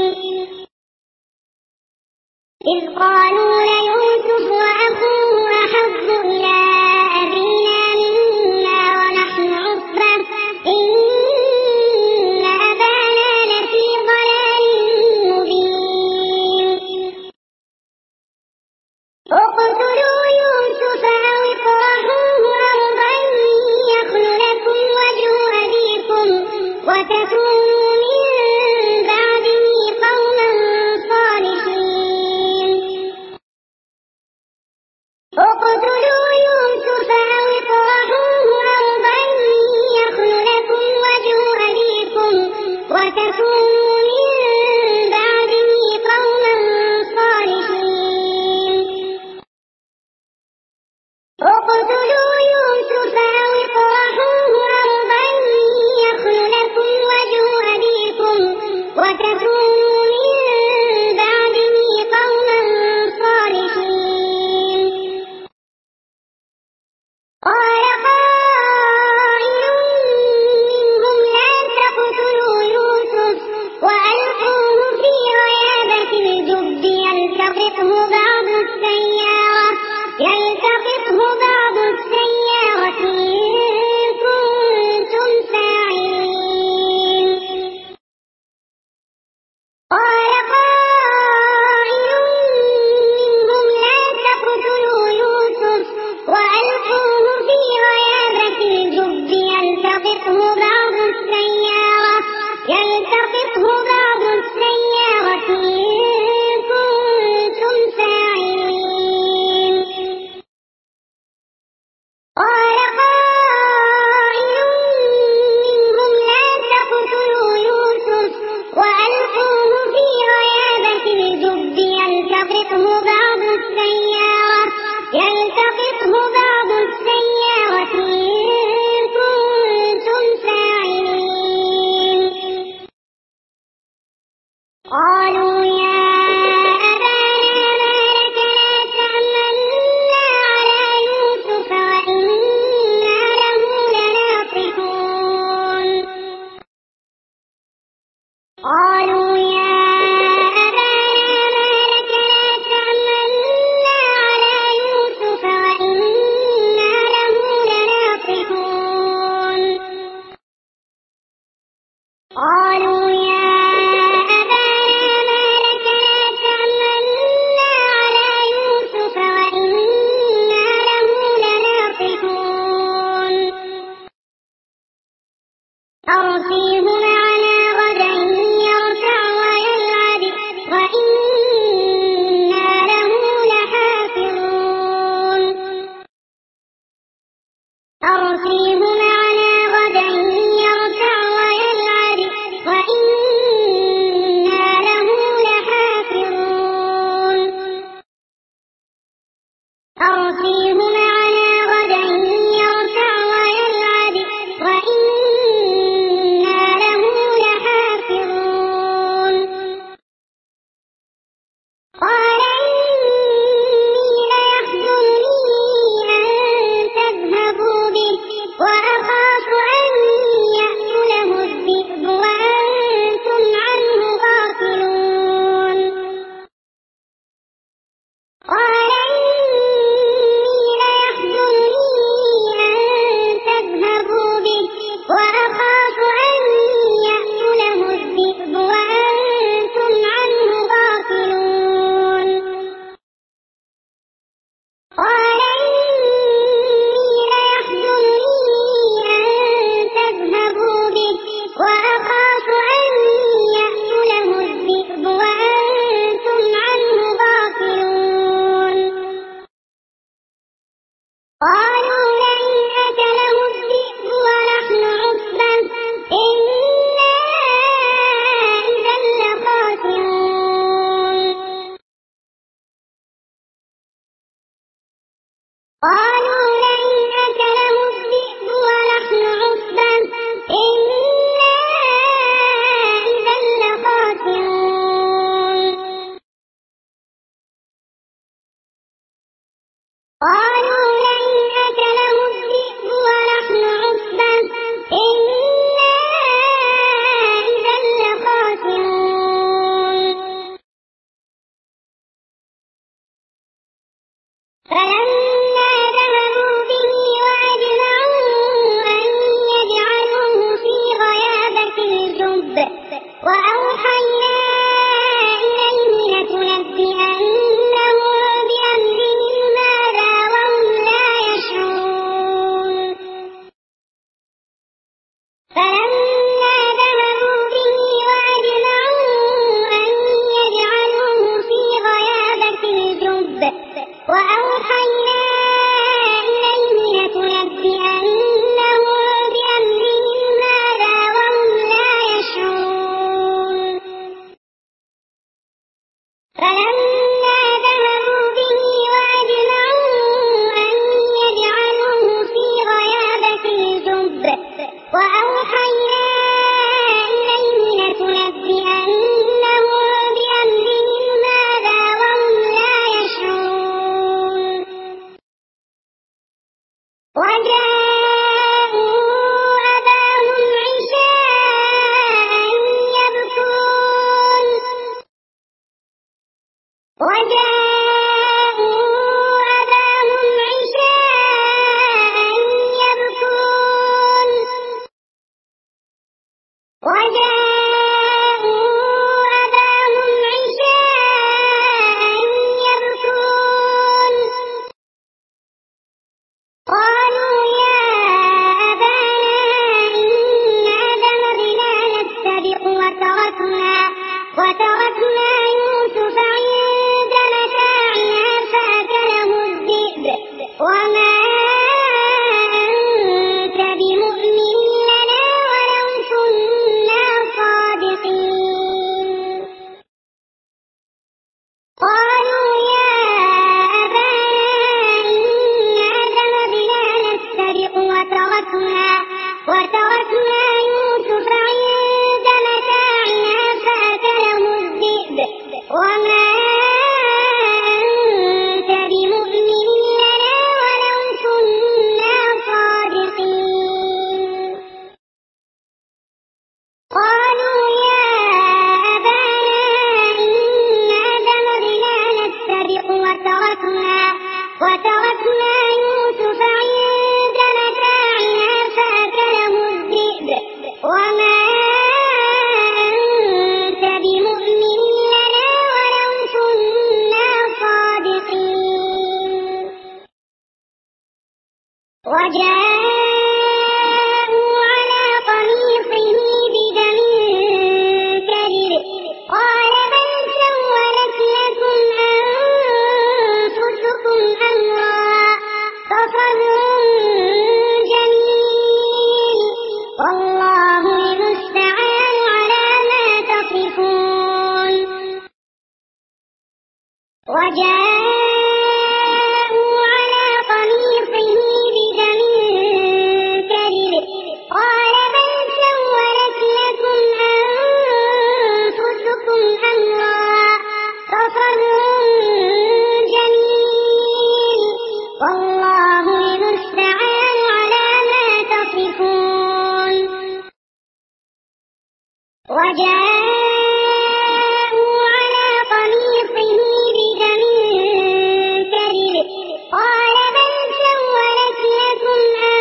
Speaker 1: وجاءوا على قميصه بدم كذب قال بل سولت لكم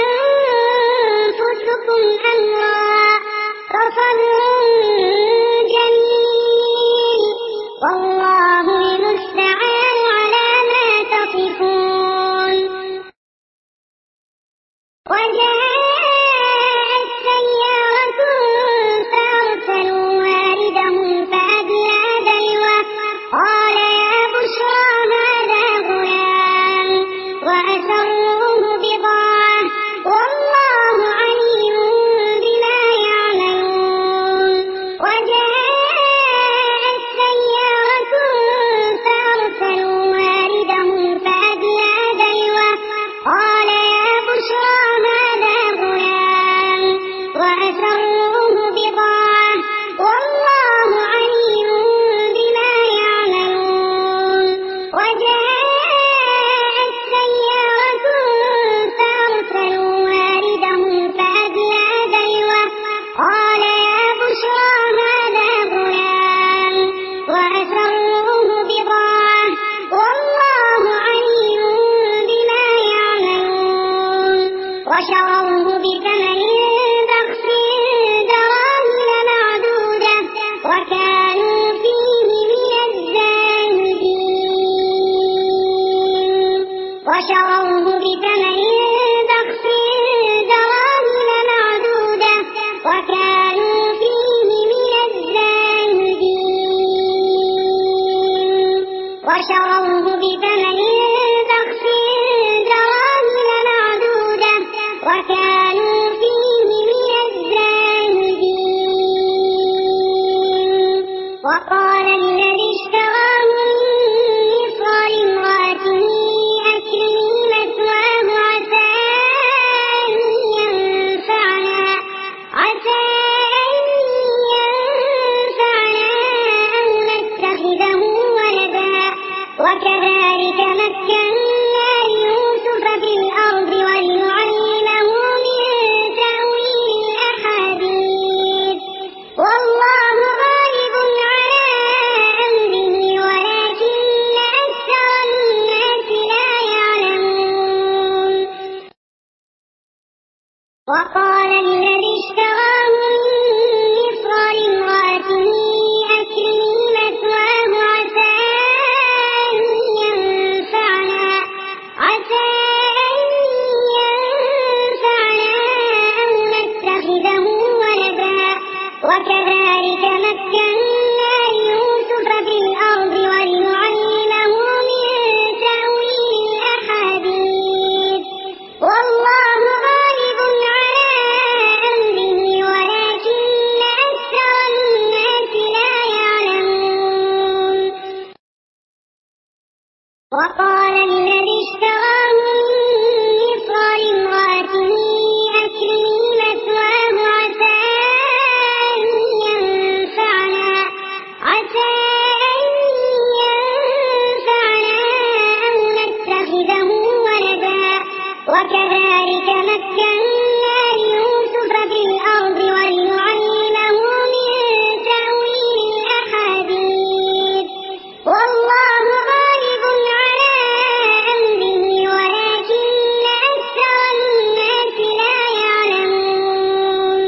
Speaker 1: أنفسكم أمرا فصبر جميل والله المستعان على ما تصفون. وجاءت سيارة فأرسلوا واردهم فأدلى دلوه قال يا بشرى هذا غلام وأسروه بضاعة والله عليم بما يعملون. وجاءت سيارة فأرسلوا واردهم فأدلى دلوه قال يا بشرى هذا غلام وأسروه بضاعة والله عليم بما يعملون. وجاءت سيارة فأرسلوا واردهم فأدلى دلوه قال يا بشرى هذا غلام وأسروه بضاعة والله عليم بما يعملون. وشروه بثمن بخس دراهم معدودة وكانوا فيه من الزاهدين. وشروه بثمن بخس دراهم معدودة وكانوا فيه من الزاهدين. وشروه بثمن بخس دراهم معدودة وكانوا فيه من الزاهدين. وقال الذي اشتراه من مصر لامرأته أكرمي مثواه عسى أن ينفعنا عسى أن ينفعنا أو نتخذه ولدا وكذلك مكنا ليوسف في الأرض ولنعلمه من تأويل الأحاديث والله غالب على أمره ولكن أكثر الناس لا يعلمون. وقال الذي اشتراه من مصر لامرأته أكرمي مثواه عسى أن ينفعنا عسى أن ينفعنا أو نتخذه ولدا وكذلك مكنا ليوسف في الأرض ولنعلمه من تأويل الأحاديث والله غالب على أمره ولكن أكثر الناس لا يعلمون. وقال الذي اشتراه من مصر لامرأته أكرمي مثواه عسى أن ينفعنا عسى أن ينفعنا أو نتخذه ولدا وكذلك مكنا ليوسف في الأرض ولنعلمه من تأويل الأحاديث والله غالب على أمره ولكن أكثر الناس لا يعلمون.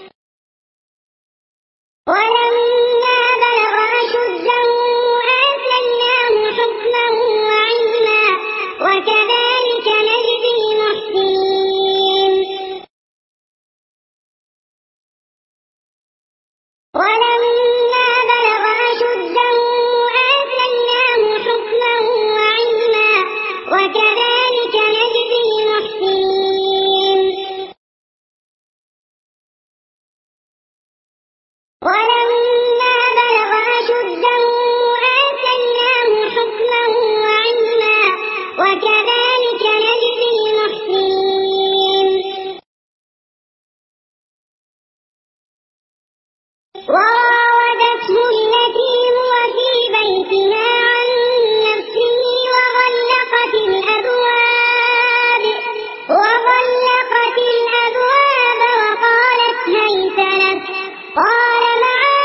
Speaker 1: ولما بلغ أشده آتيناه حكما وعلما وكذلك نجزي المحسنين. ولما بلغ أشده آتيناه حكما وعلما وكذلك نجزي المحسنين. ولما بلغ أشده آتيناه حكما وعلما وكذلك نجزي المحسنين. وراودته التي هو في بيتها عن نفسه وغلقت الأبواب وغلقت الأبواب وقالت هيت لك قال معاذ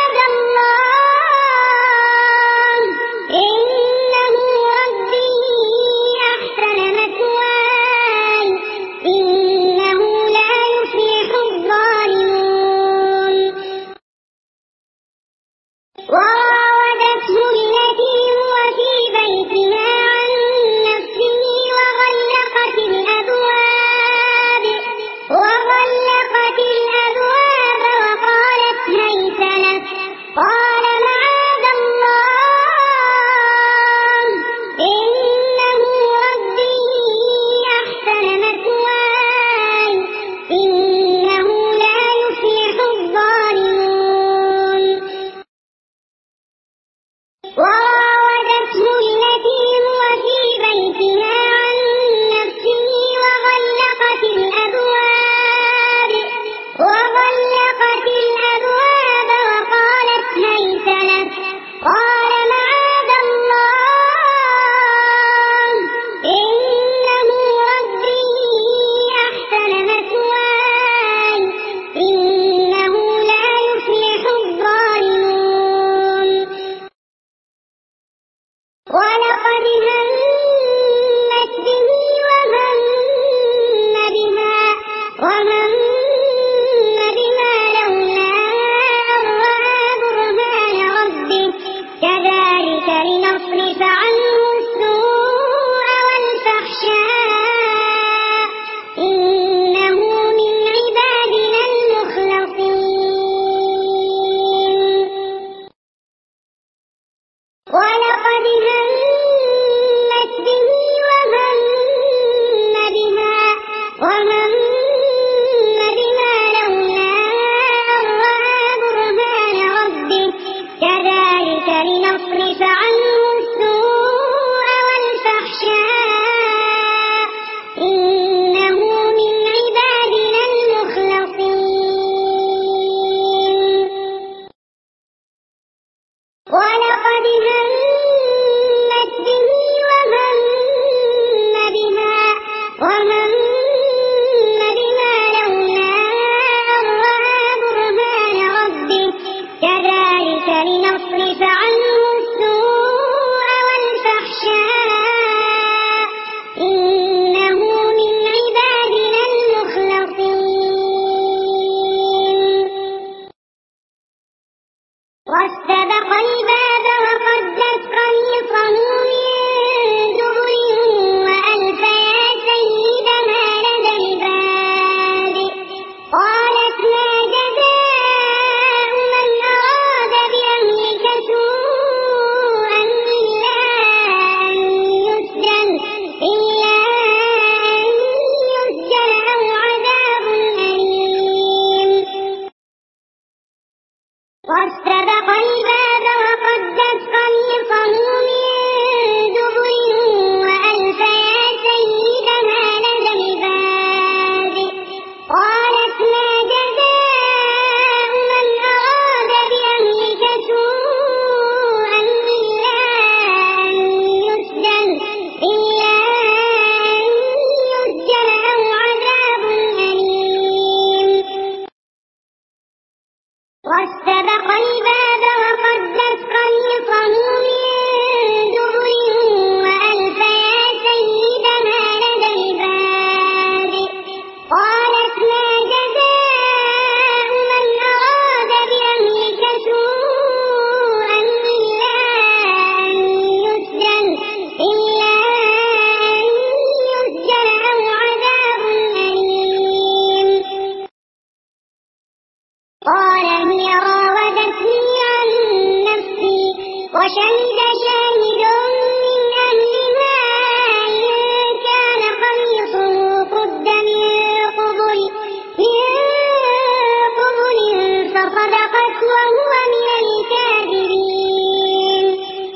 Speaker 1: وشهد شاهد من أهلها إن كان قميصه قد من قبل من قبل فصدقت وهو من الكاذبين.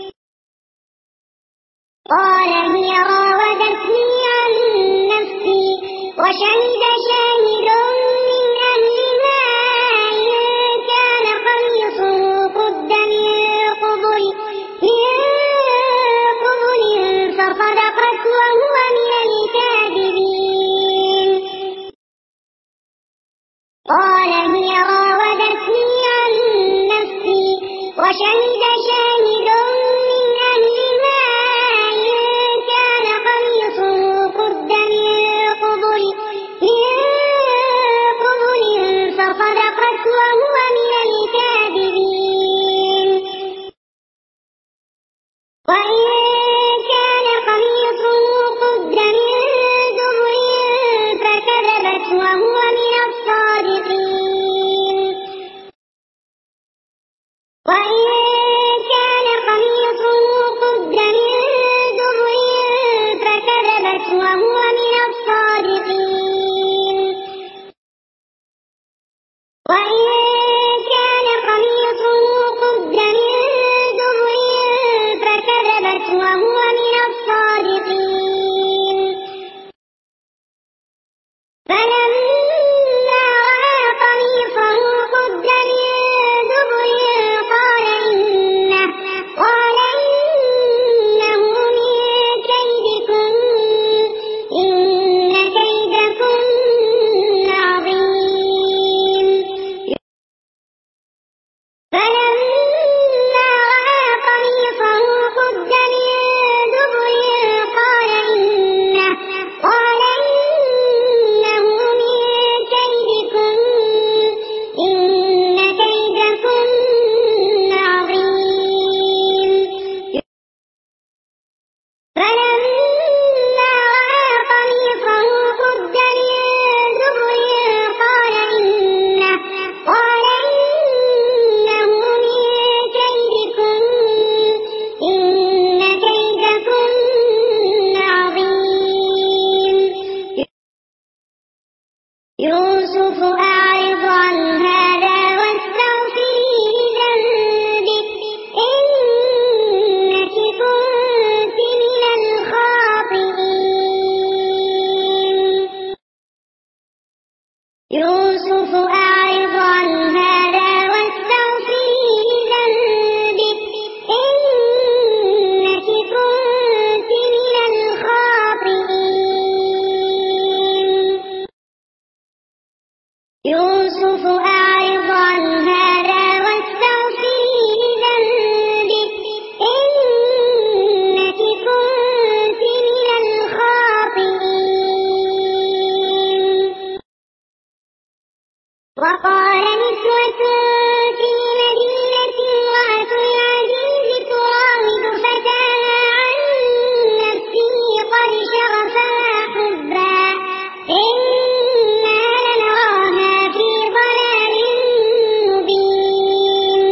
Speaker 1: قال هي راودتني عن نفسي وشهد شاهد من أهلها إن كان قميصه قد من قبل من قبل فصدقت وهو من الكاذبين. قال هي راودتني عن نفسي وشهد شاهد من أهلها إن كان قميصه قد من قبل من قبل فصدقت وهو من الكاذبين. وإن كان قميصه قد من دبر فكذبت وهو من الصادقين. وإن كان قميصه قد من دبر فكذبت وهو من الصادقين. وإن كان قميصه قد من دبر فكذبت وهو من الصادقين. فلما رأى قميصه قد من دبر قال إنه قال إنه من كيدكن إن كيدكن عظيم. فلما رأى قميصه قد من دبر قال إنه قال إنه من كيدكن إن كيدكن عظيم. فلما رأى قميصه قد من دبر قال إنه قال إنه من كيدكن إن كيدكن عظيم. يوسف أعرض عن هذا واستغفري لذنبك إنك كنت من الخاطئين. يوسف أعرض عن هذا واستغفري لذنبك إنك كنت من الخاطئين. يوسف أعرض عن هذا واستغفري لذنبك إنك كنت من الخاطئين. وقال نسوة في المدينة امرأة العزيز تراود فتاها عن نفسه قد شغفها حبا إنا لنراها في ضلال مبين.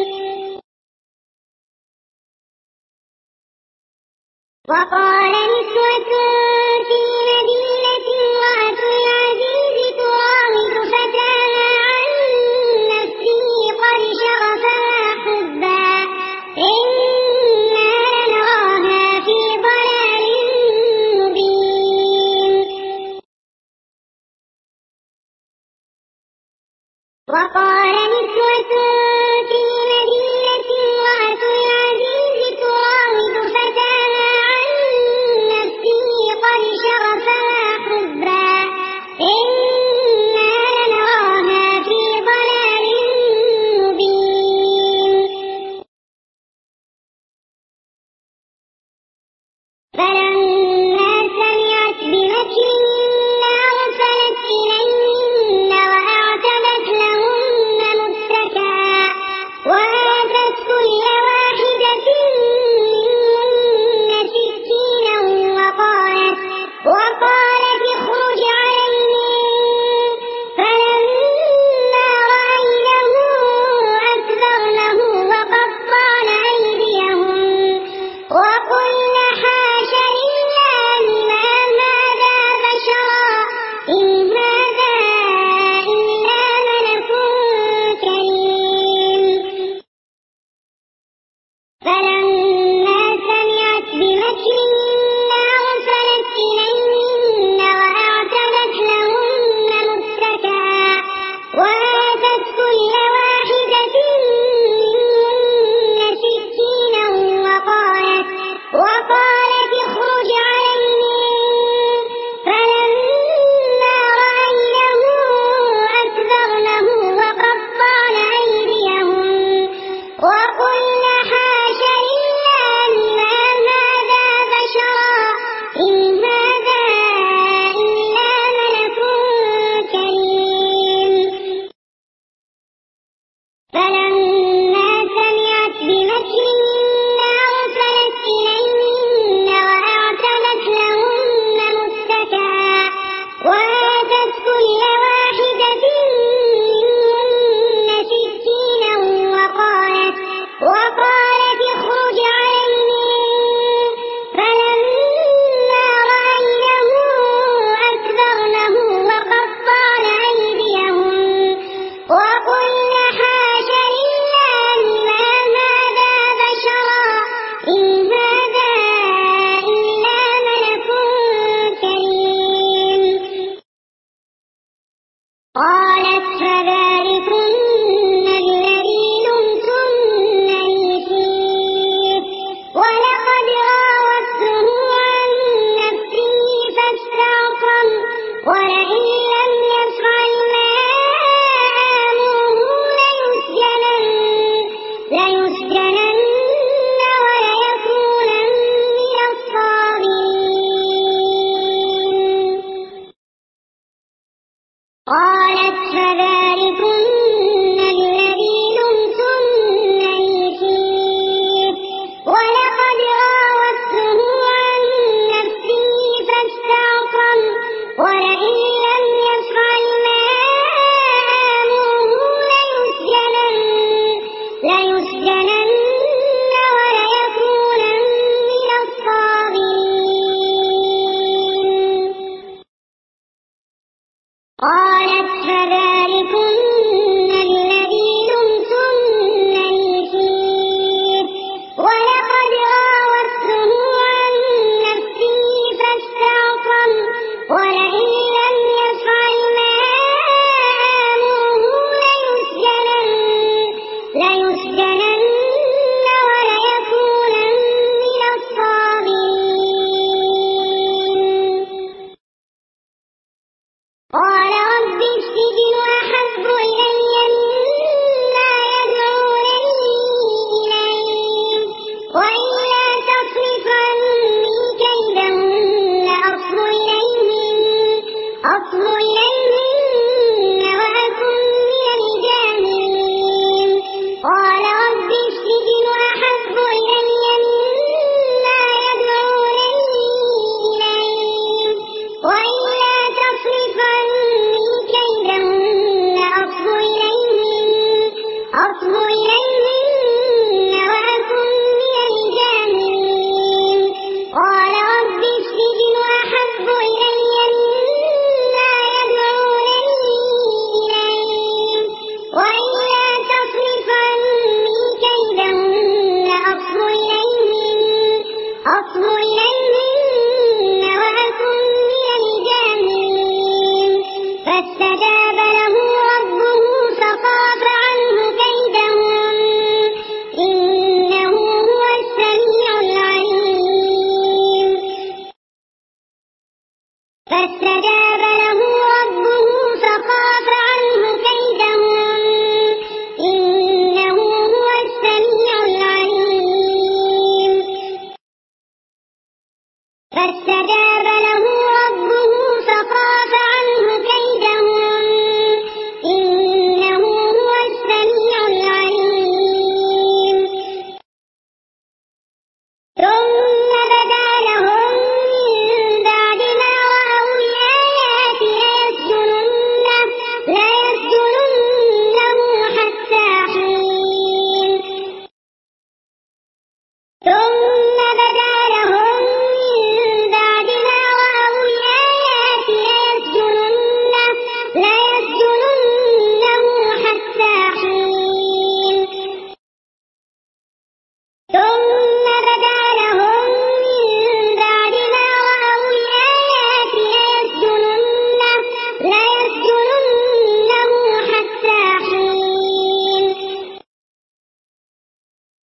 Speaker 1: وقال نسوة في المدينة امرأة العزيز تراود فتاها عن نفسه قد شغفها حبا إنا لنراها في ضلال مبين. وقال نسوة في المدينة امرأة العزيز تراود فتاها عن نفسه قد شغفها حبا إنا لنراها في ضلال مبين. فلما سمعت بمكرهن أرسلت إليهن وأعتدت لهن متكئا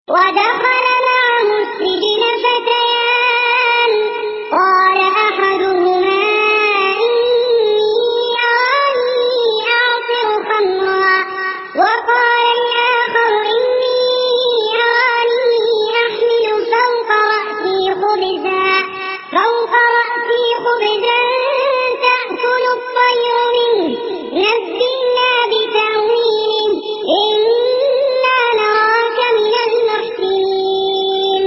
Speaker 1: ودخل معه السجن فتيان قال أحدهما إني أراني أعصر خمرا وقال الآخر إني أراني أحمل فوق رأسي خبزا فوق رأسي خبزا تأكل الطير منه نبئنا بتأويله إنا نراك من المحسنين.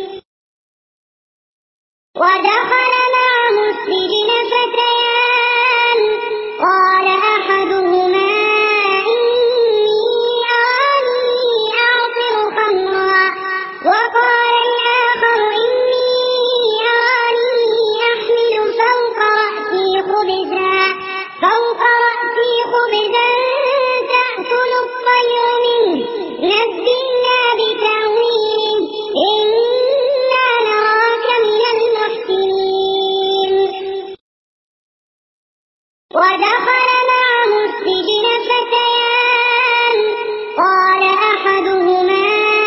Speaker 1: ودخل معه السجن فتيان قال أحدهما إني أراني أعصر خمرا وقال الآخر إني أراني أحمل فوق رأسي خبزا فوق رأسي خبزا تأكل الطير منه نبئنا بتأويله إنا نراك من المحسنين. ودخل معه السجن فتيان قال أحدهما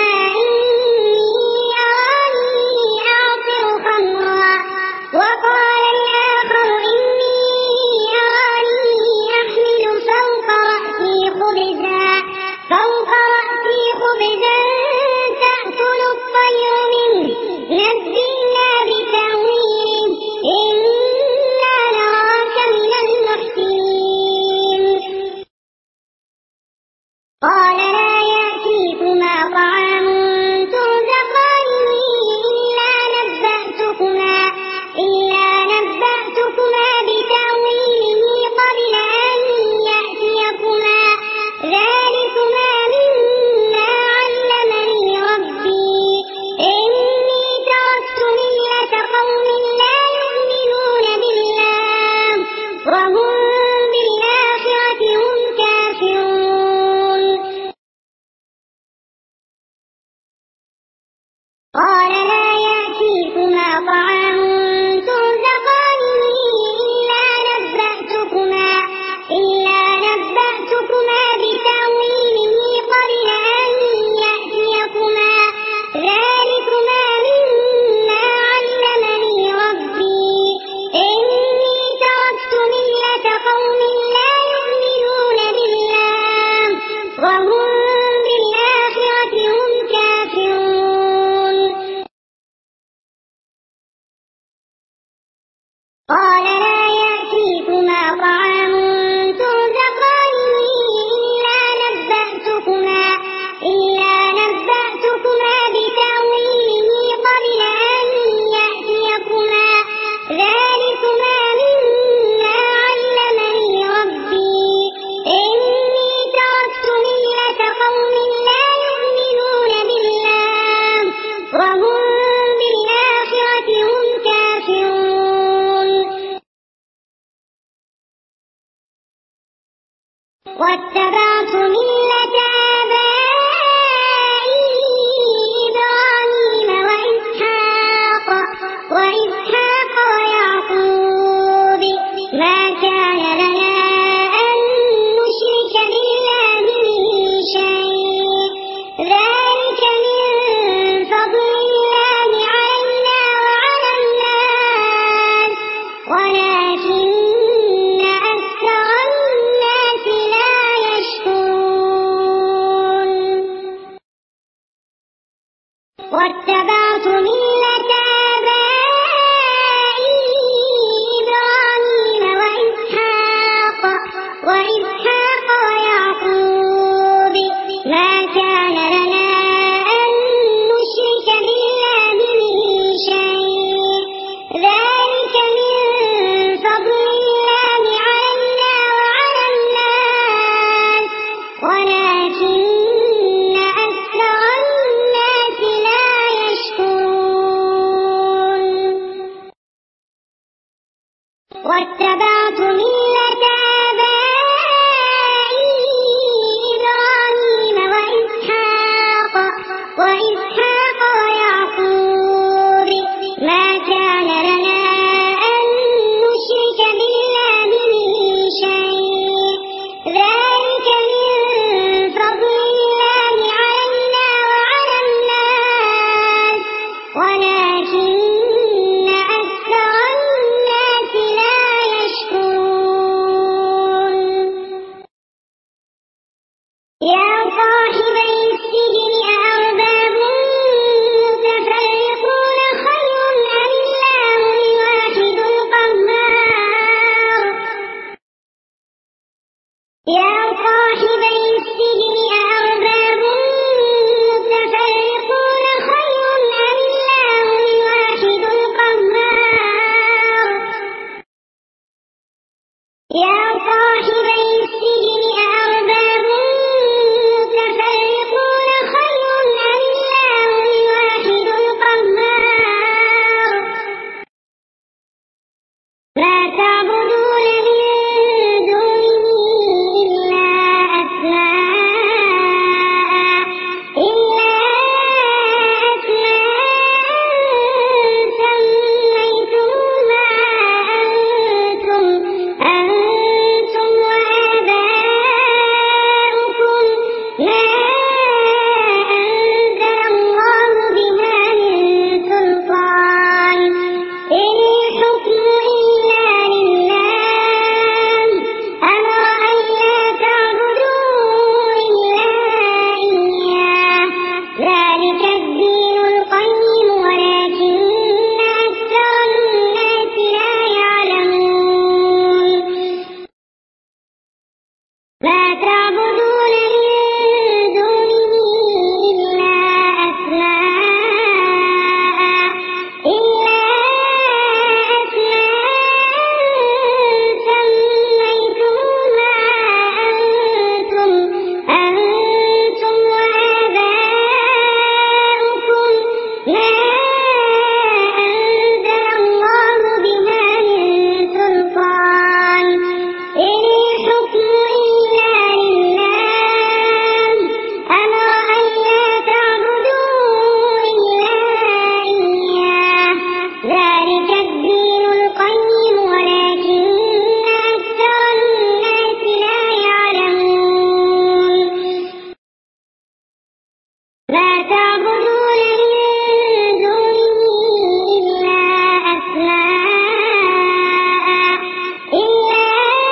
Speaker 1: إني أراني أعصر خمرا وقال الآخر إني أراني أحمل فوق رأسي خبزا فوق رأسي خبزا تأكل الطير منه نبئنا بتأويله إنا نراك من المحسنين. قال لا يأتيكما طعام ترزقانه إلا نبأتكما إلا نبأتكما بتأويله قبل أن يأتيكما ذلكما مما علمني ربي إني تركت ملة قوم لا يؤمنون بالله وهم بالآخرة هم كافرون. قال لا يأتيكما طعام ترزقانه إلا نبأتكما إلا نبأتكما بتأويله قبل أن يأتيكما ذلكما مما علمني ربي إني تركت ملة قوم لا يؤمنون بالله وهم بالآخرة هم كافرون. قال لا يأتيكما طعام ترزقانه إلا نبأتكما إلا نبأتكما بتأويله قبل أن يأتيكما ذلكما مما علمني ربي إني تركت ملة قوم لا يؤمنون بالله وهم بالآخرة هم كافرون. واتبعت ملة آبائي إبراهيم وإسحاق وإسحاق ويعقوب ما كان لنا أن نشرك بالله من شيء ذلك من فضل الله علينا وعلى الناس ولكن أكثر الناس لا يشكرون. واتبعت ملة آبائي إبراهيم وإسحاق وإسحاق ويعقوب ما كان لنا أن نشرك بالله من شيء ذلك من فضل الله علينا وعلى الناس ولكن أكثر الناس لا يشكرون. يا صاحبي السجن أأرباب متفرقون خير أم الله الواحد القهار يا صاحبي السجن أأرباب متفرقون خير أم الله الواحد القهار يا صاحبي السجن أأرباب متفرقون خير أم الله الواحد القهار ما تعبدون من دونه إلا أسماء إلا أسماء سميتموها أنتم أنتم وآباؤكم ما أنزل الله بها من سلطان إن الحكم إلا لله أمر أن لا تعبدوا إلا إياه ذلك الدين القيم ولكن أكثر الناس لا يعلمون ما تعبدون من دونه إلا أسماء إلا أسماء سميتموها أنتم أنتم وآباؤكم ما أنزل الله بها من سلطان إن الحكم إلا لله أمر أن لا تعبدوا إلا إياه ذلك الدين القيم ولكن أكثر الناس لا يعلمون ما تعبدون من دونه إلا أسماء إلا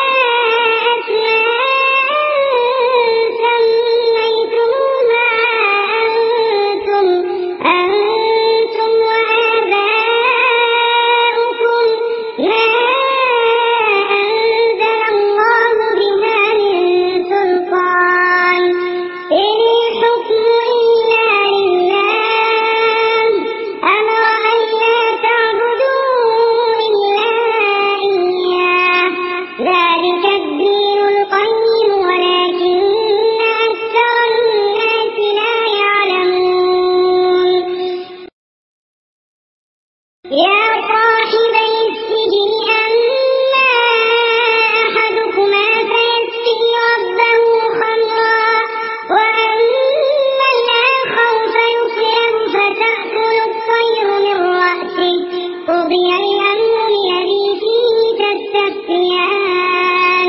Speaker 1: أسماء سميتموها أنتم أنتم وآباؤكم ما أنزل الله بها من سلطان إن الحكم إلا لله أمر أن لا تعبدوا إلا إياه ذلك الدين القيم ولكن أكثر الناس لا يعلمون يا صاحبي السجن أما أحدكما فيسقي ربه خمرا وأما الآخر فيصلب فتأكل الطير من رأسه قضي الأمر الذي فيه تستفتيان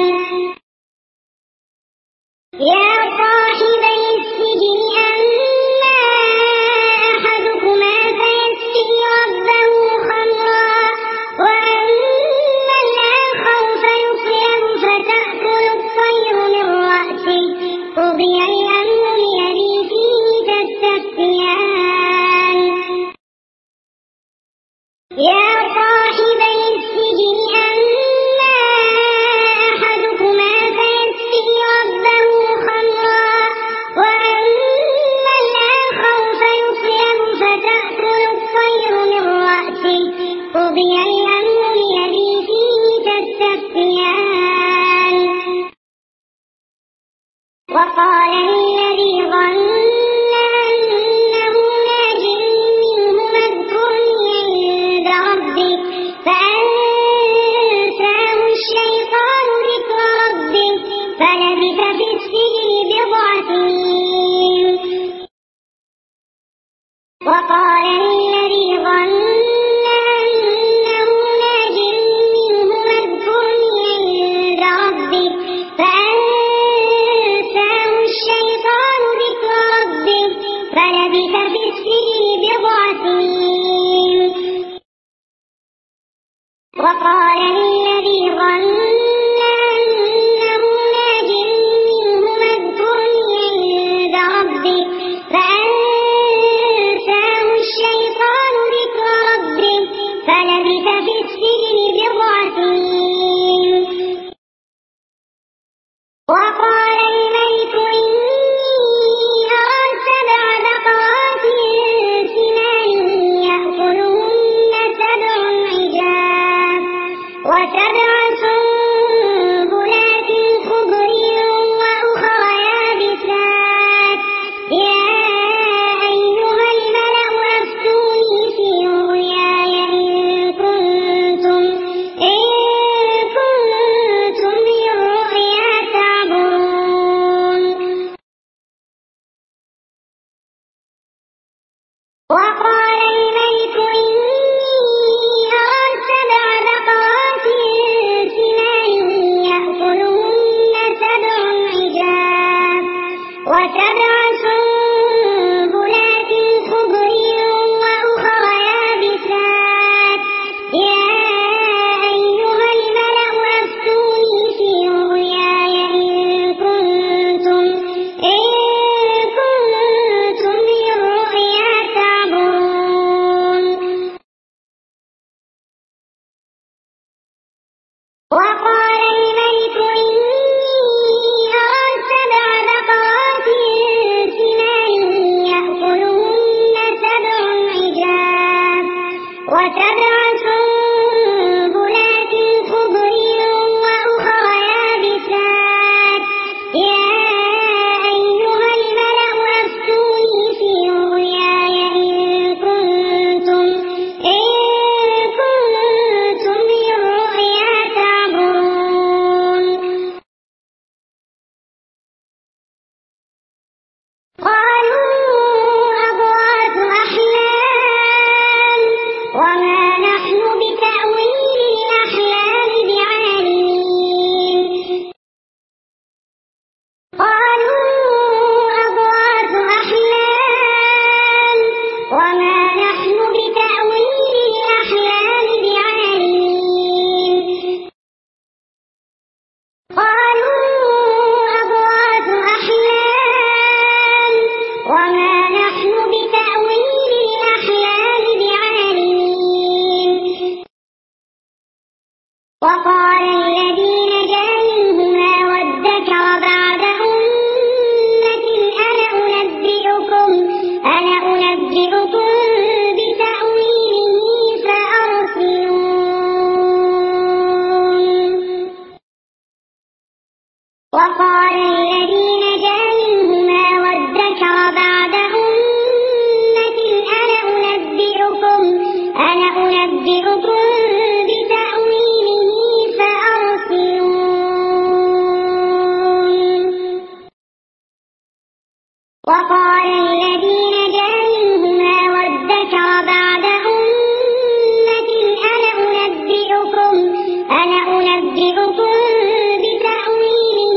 Speaker 1: يا صاحبي السجن أما أحدكما فيسقي ربه خمرا وأما الآخر فيصلب فتأكل الطير من رأسه قضي الأمر الذي فيه تستفتيان يا صاحبي السجن أما أحدكما فيسقي ربه خمرا وأما الآخر فيصلب فتأكل الطير من رأسه قضي الأمر الذي فيه تستفتيان وقال الذي ظن أنه ناج منهما اذكرني عند ربك فأنساه الشيطان ذكر ربه فلبث في السجن بضع سنين وقال الذي ظن أنه ناج منهما اذكرني عند ربك فأنساه الشيطان ذكر ربه فلبث في السجن بضع سنين وقال الذي ظن أنه ناج منهما اذكرني وسبع سنبلات خضر وأخر يابسات يا أيها الملأ أفتوني في رؤياي إن كنتم إن كنتم للرؤيا تعبرون. وقال الملك إني أرى سبع بقرات سمان يأكلهن سبع عجاف وسبع سنبلات خضر وأخر يابسات يا أيها الملأ أفتوني في رؤياي إن كنتم إن كنتم للرؤيا تعبرون. قالوا أضغاث أحلام وما نحن بتأويل الأحلام بعالمين. قالوا أضغاث أحلام وما نحن بتأويل الأحلام بعالمين. قالوا أضغاث أحلام وما نحن بتأويل الأحلام بعالمين. وقال الذي نجا منهما وادكر بعد أمة أنا أنبئكم أنا أنبئكم بتأويله فأرسلون. وقال الذي نجا منهما وادكر بعد أمة أنا أنبئكم أنا أنبئكم بتأويله فأرسلون. وقال الذي نجا منهما وادكر بعد أمة أنا أنبئكم أنا أنبئكم بتأويله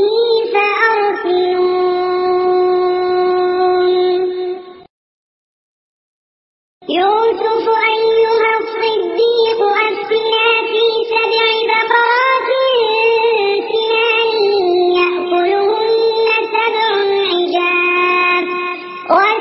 Speaker 1: فأرسلون. يوسف أيها الصديق أفتنا في سبع بقرات سمان يأكلهن سبع عجاف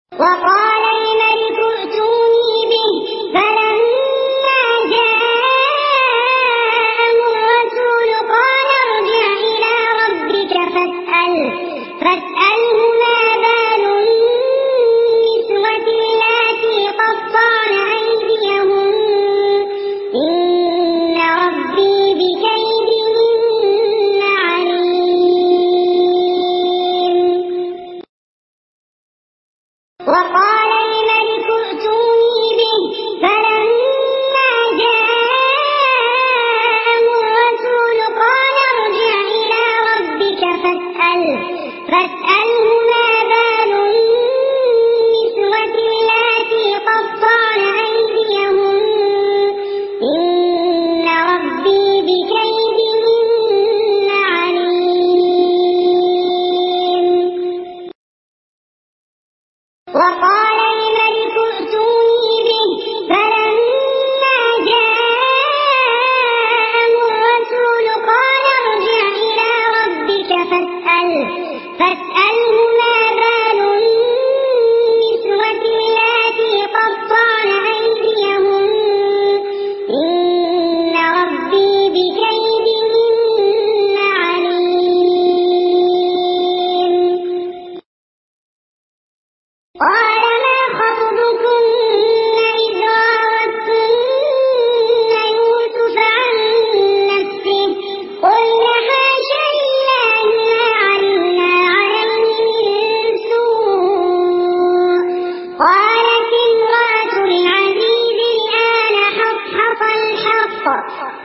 Speaker 1: وقال الملك ائتوني به فلما جاءه الرسول قال ارجع إلى ربك فاسأله فاسأله ما بال النسوة اللاتي قطعن أيديهن إن ربي بكيدهن عليم. وقال الملك ائتوني به فلما جاءه الرسول قال ارجع إلى ربك فاسأله فاسأله ما بال النسوة اللاتي قطعن أيديهن إن ربي بكيدهن عليم. وقال الملك ائتوني به فلما جاءه الرسول قال ارجع إلى ربك فاسأله فاسأله ما بال النسوة اللاتي قطعن أيديهن إن ربي بكيدهن عليم. قال ما خطبكن إذ راوتن يوسف عن نفسه قلن حاش لله ما علمنا عليه من سوء قالت امرأة العزيز الآن حصحص الحق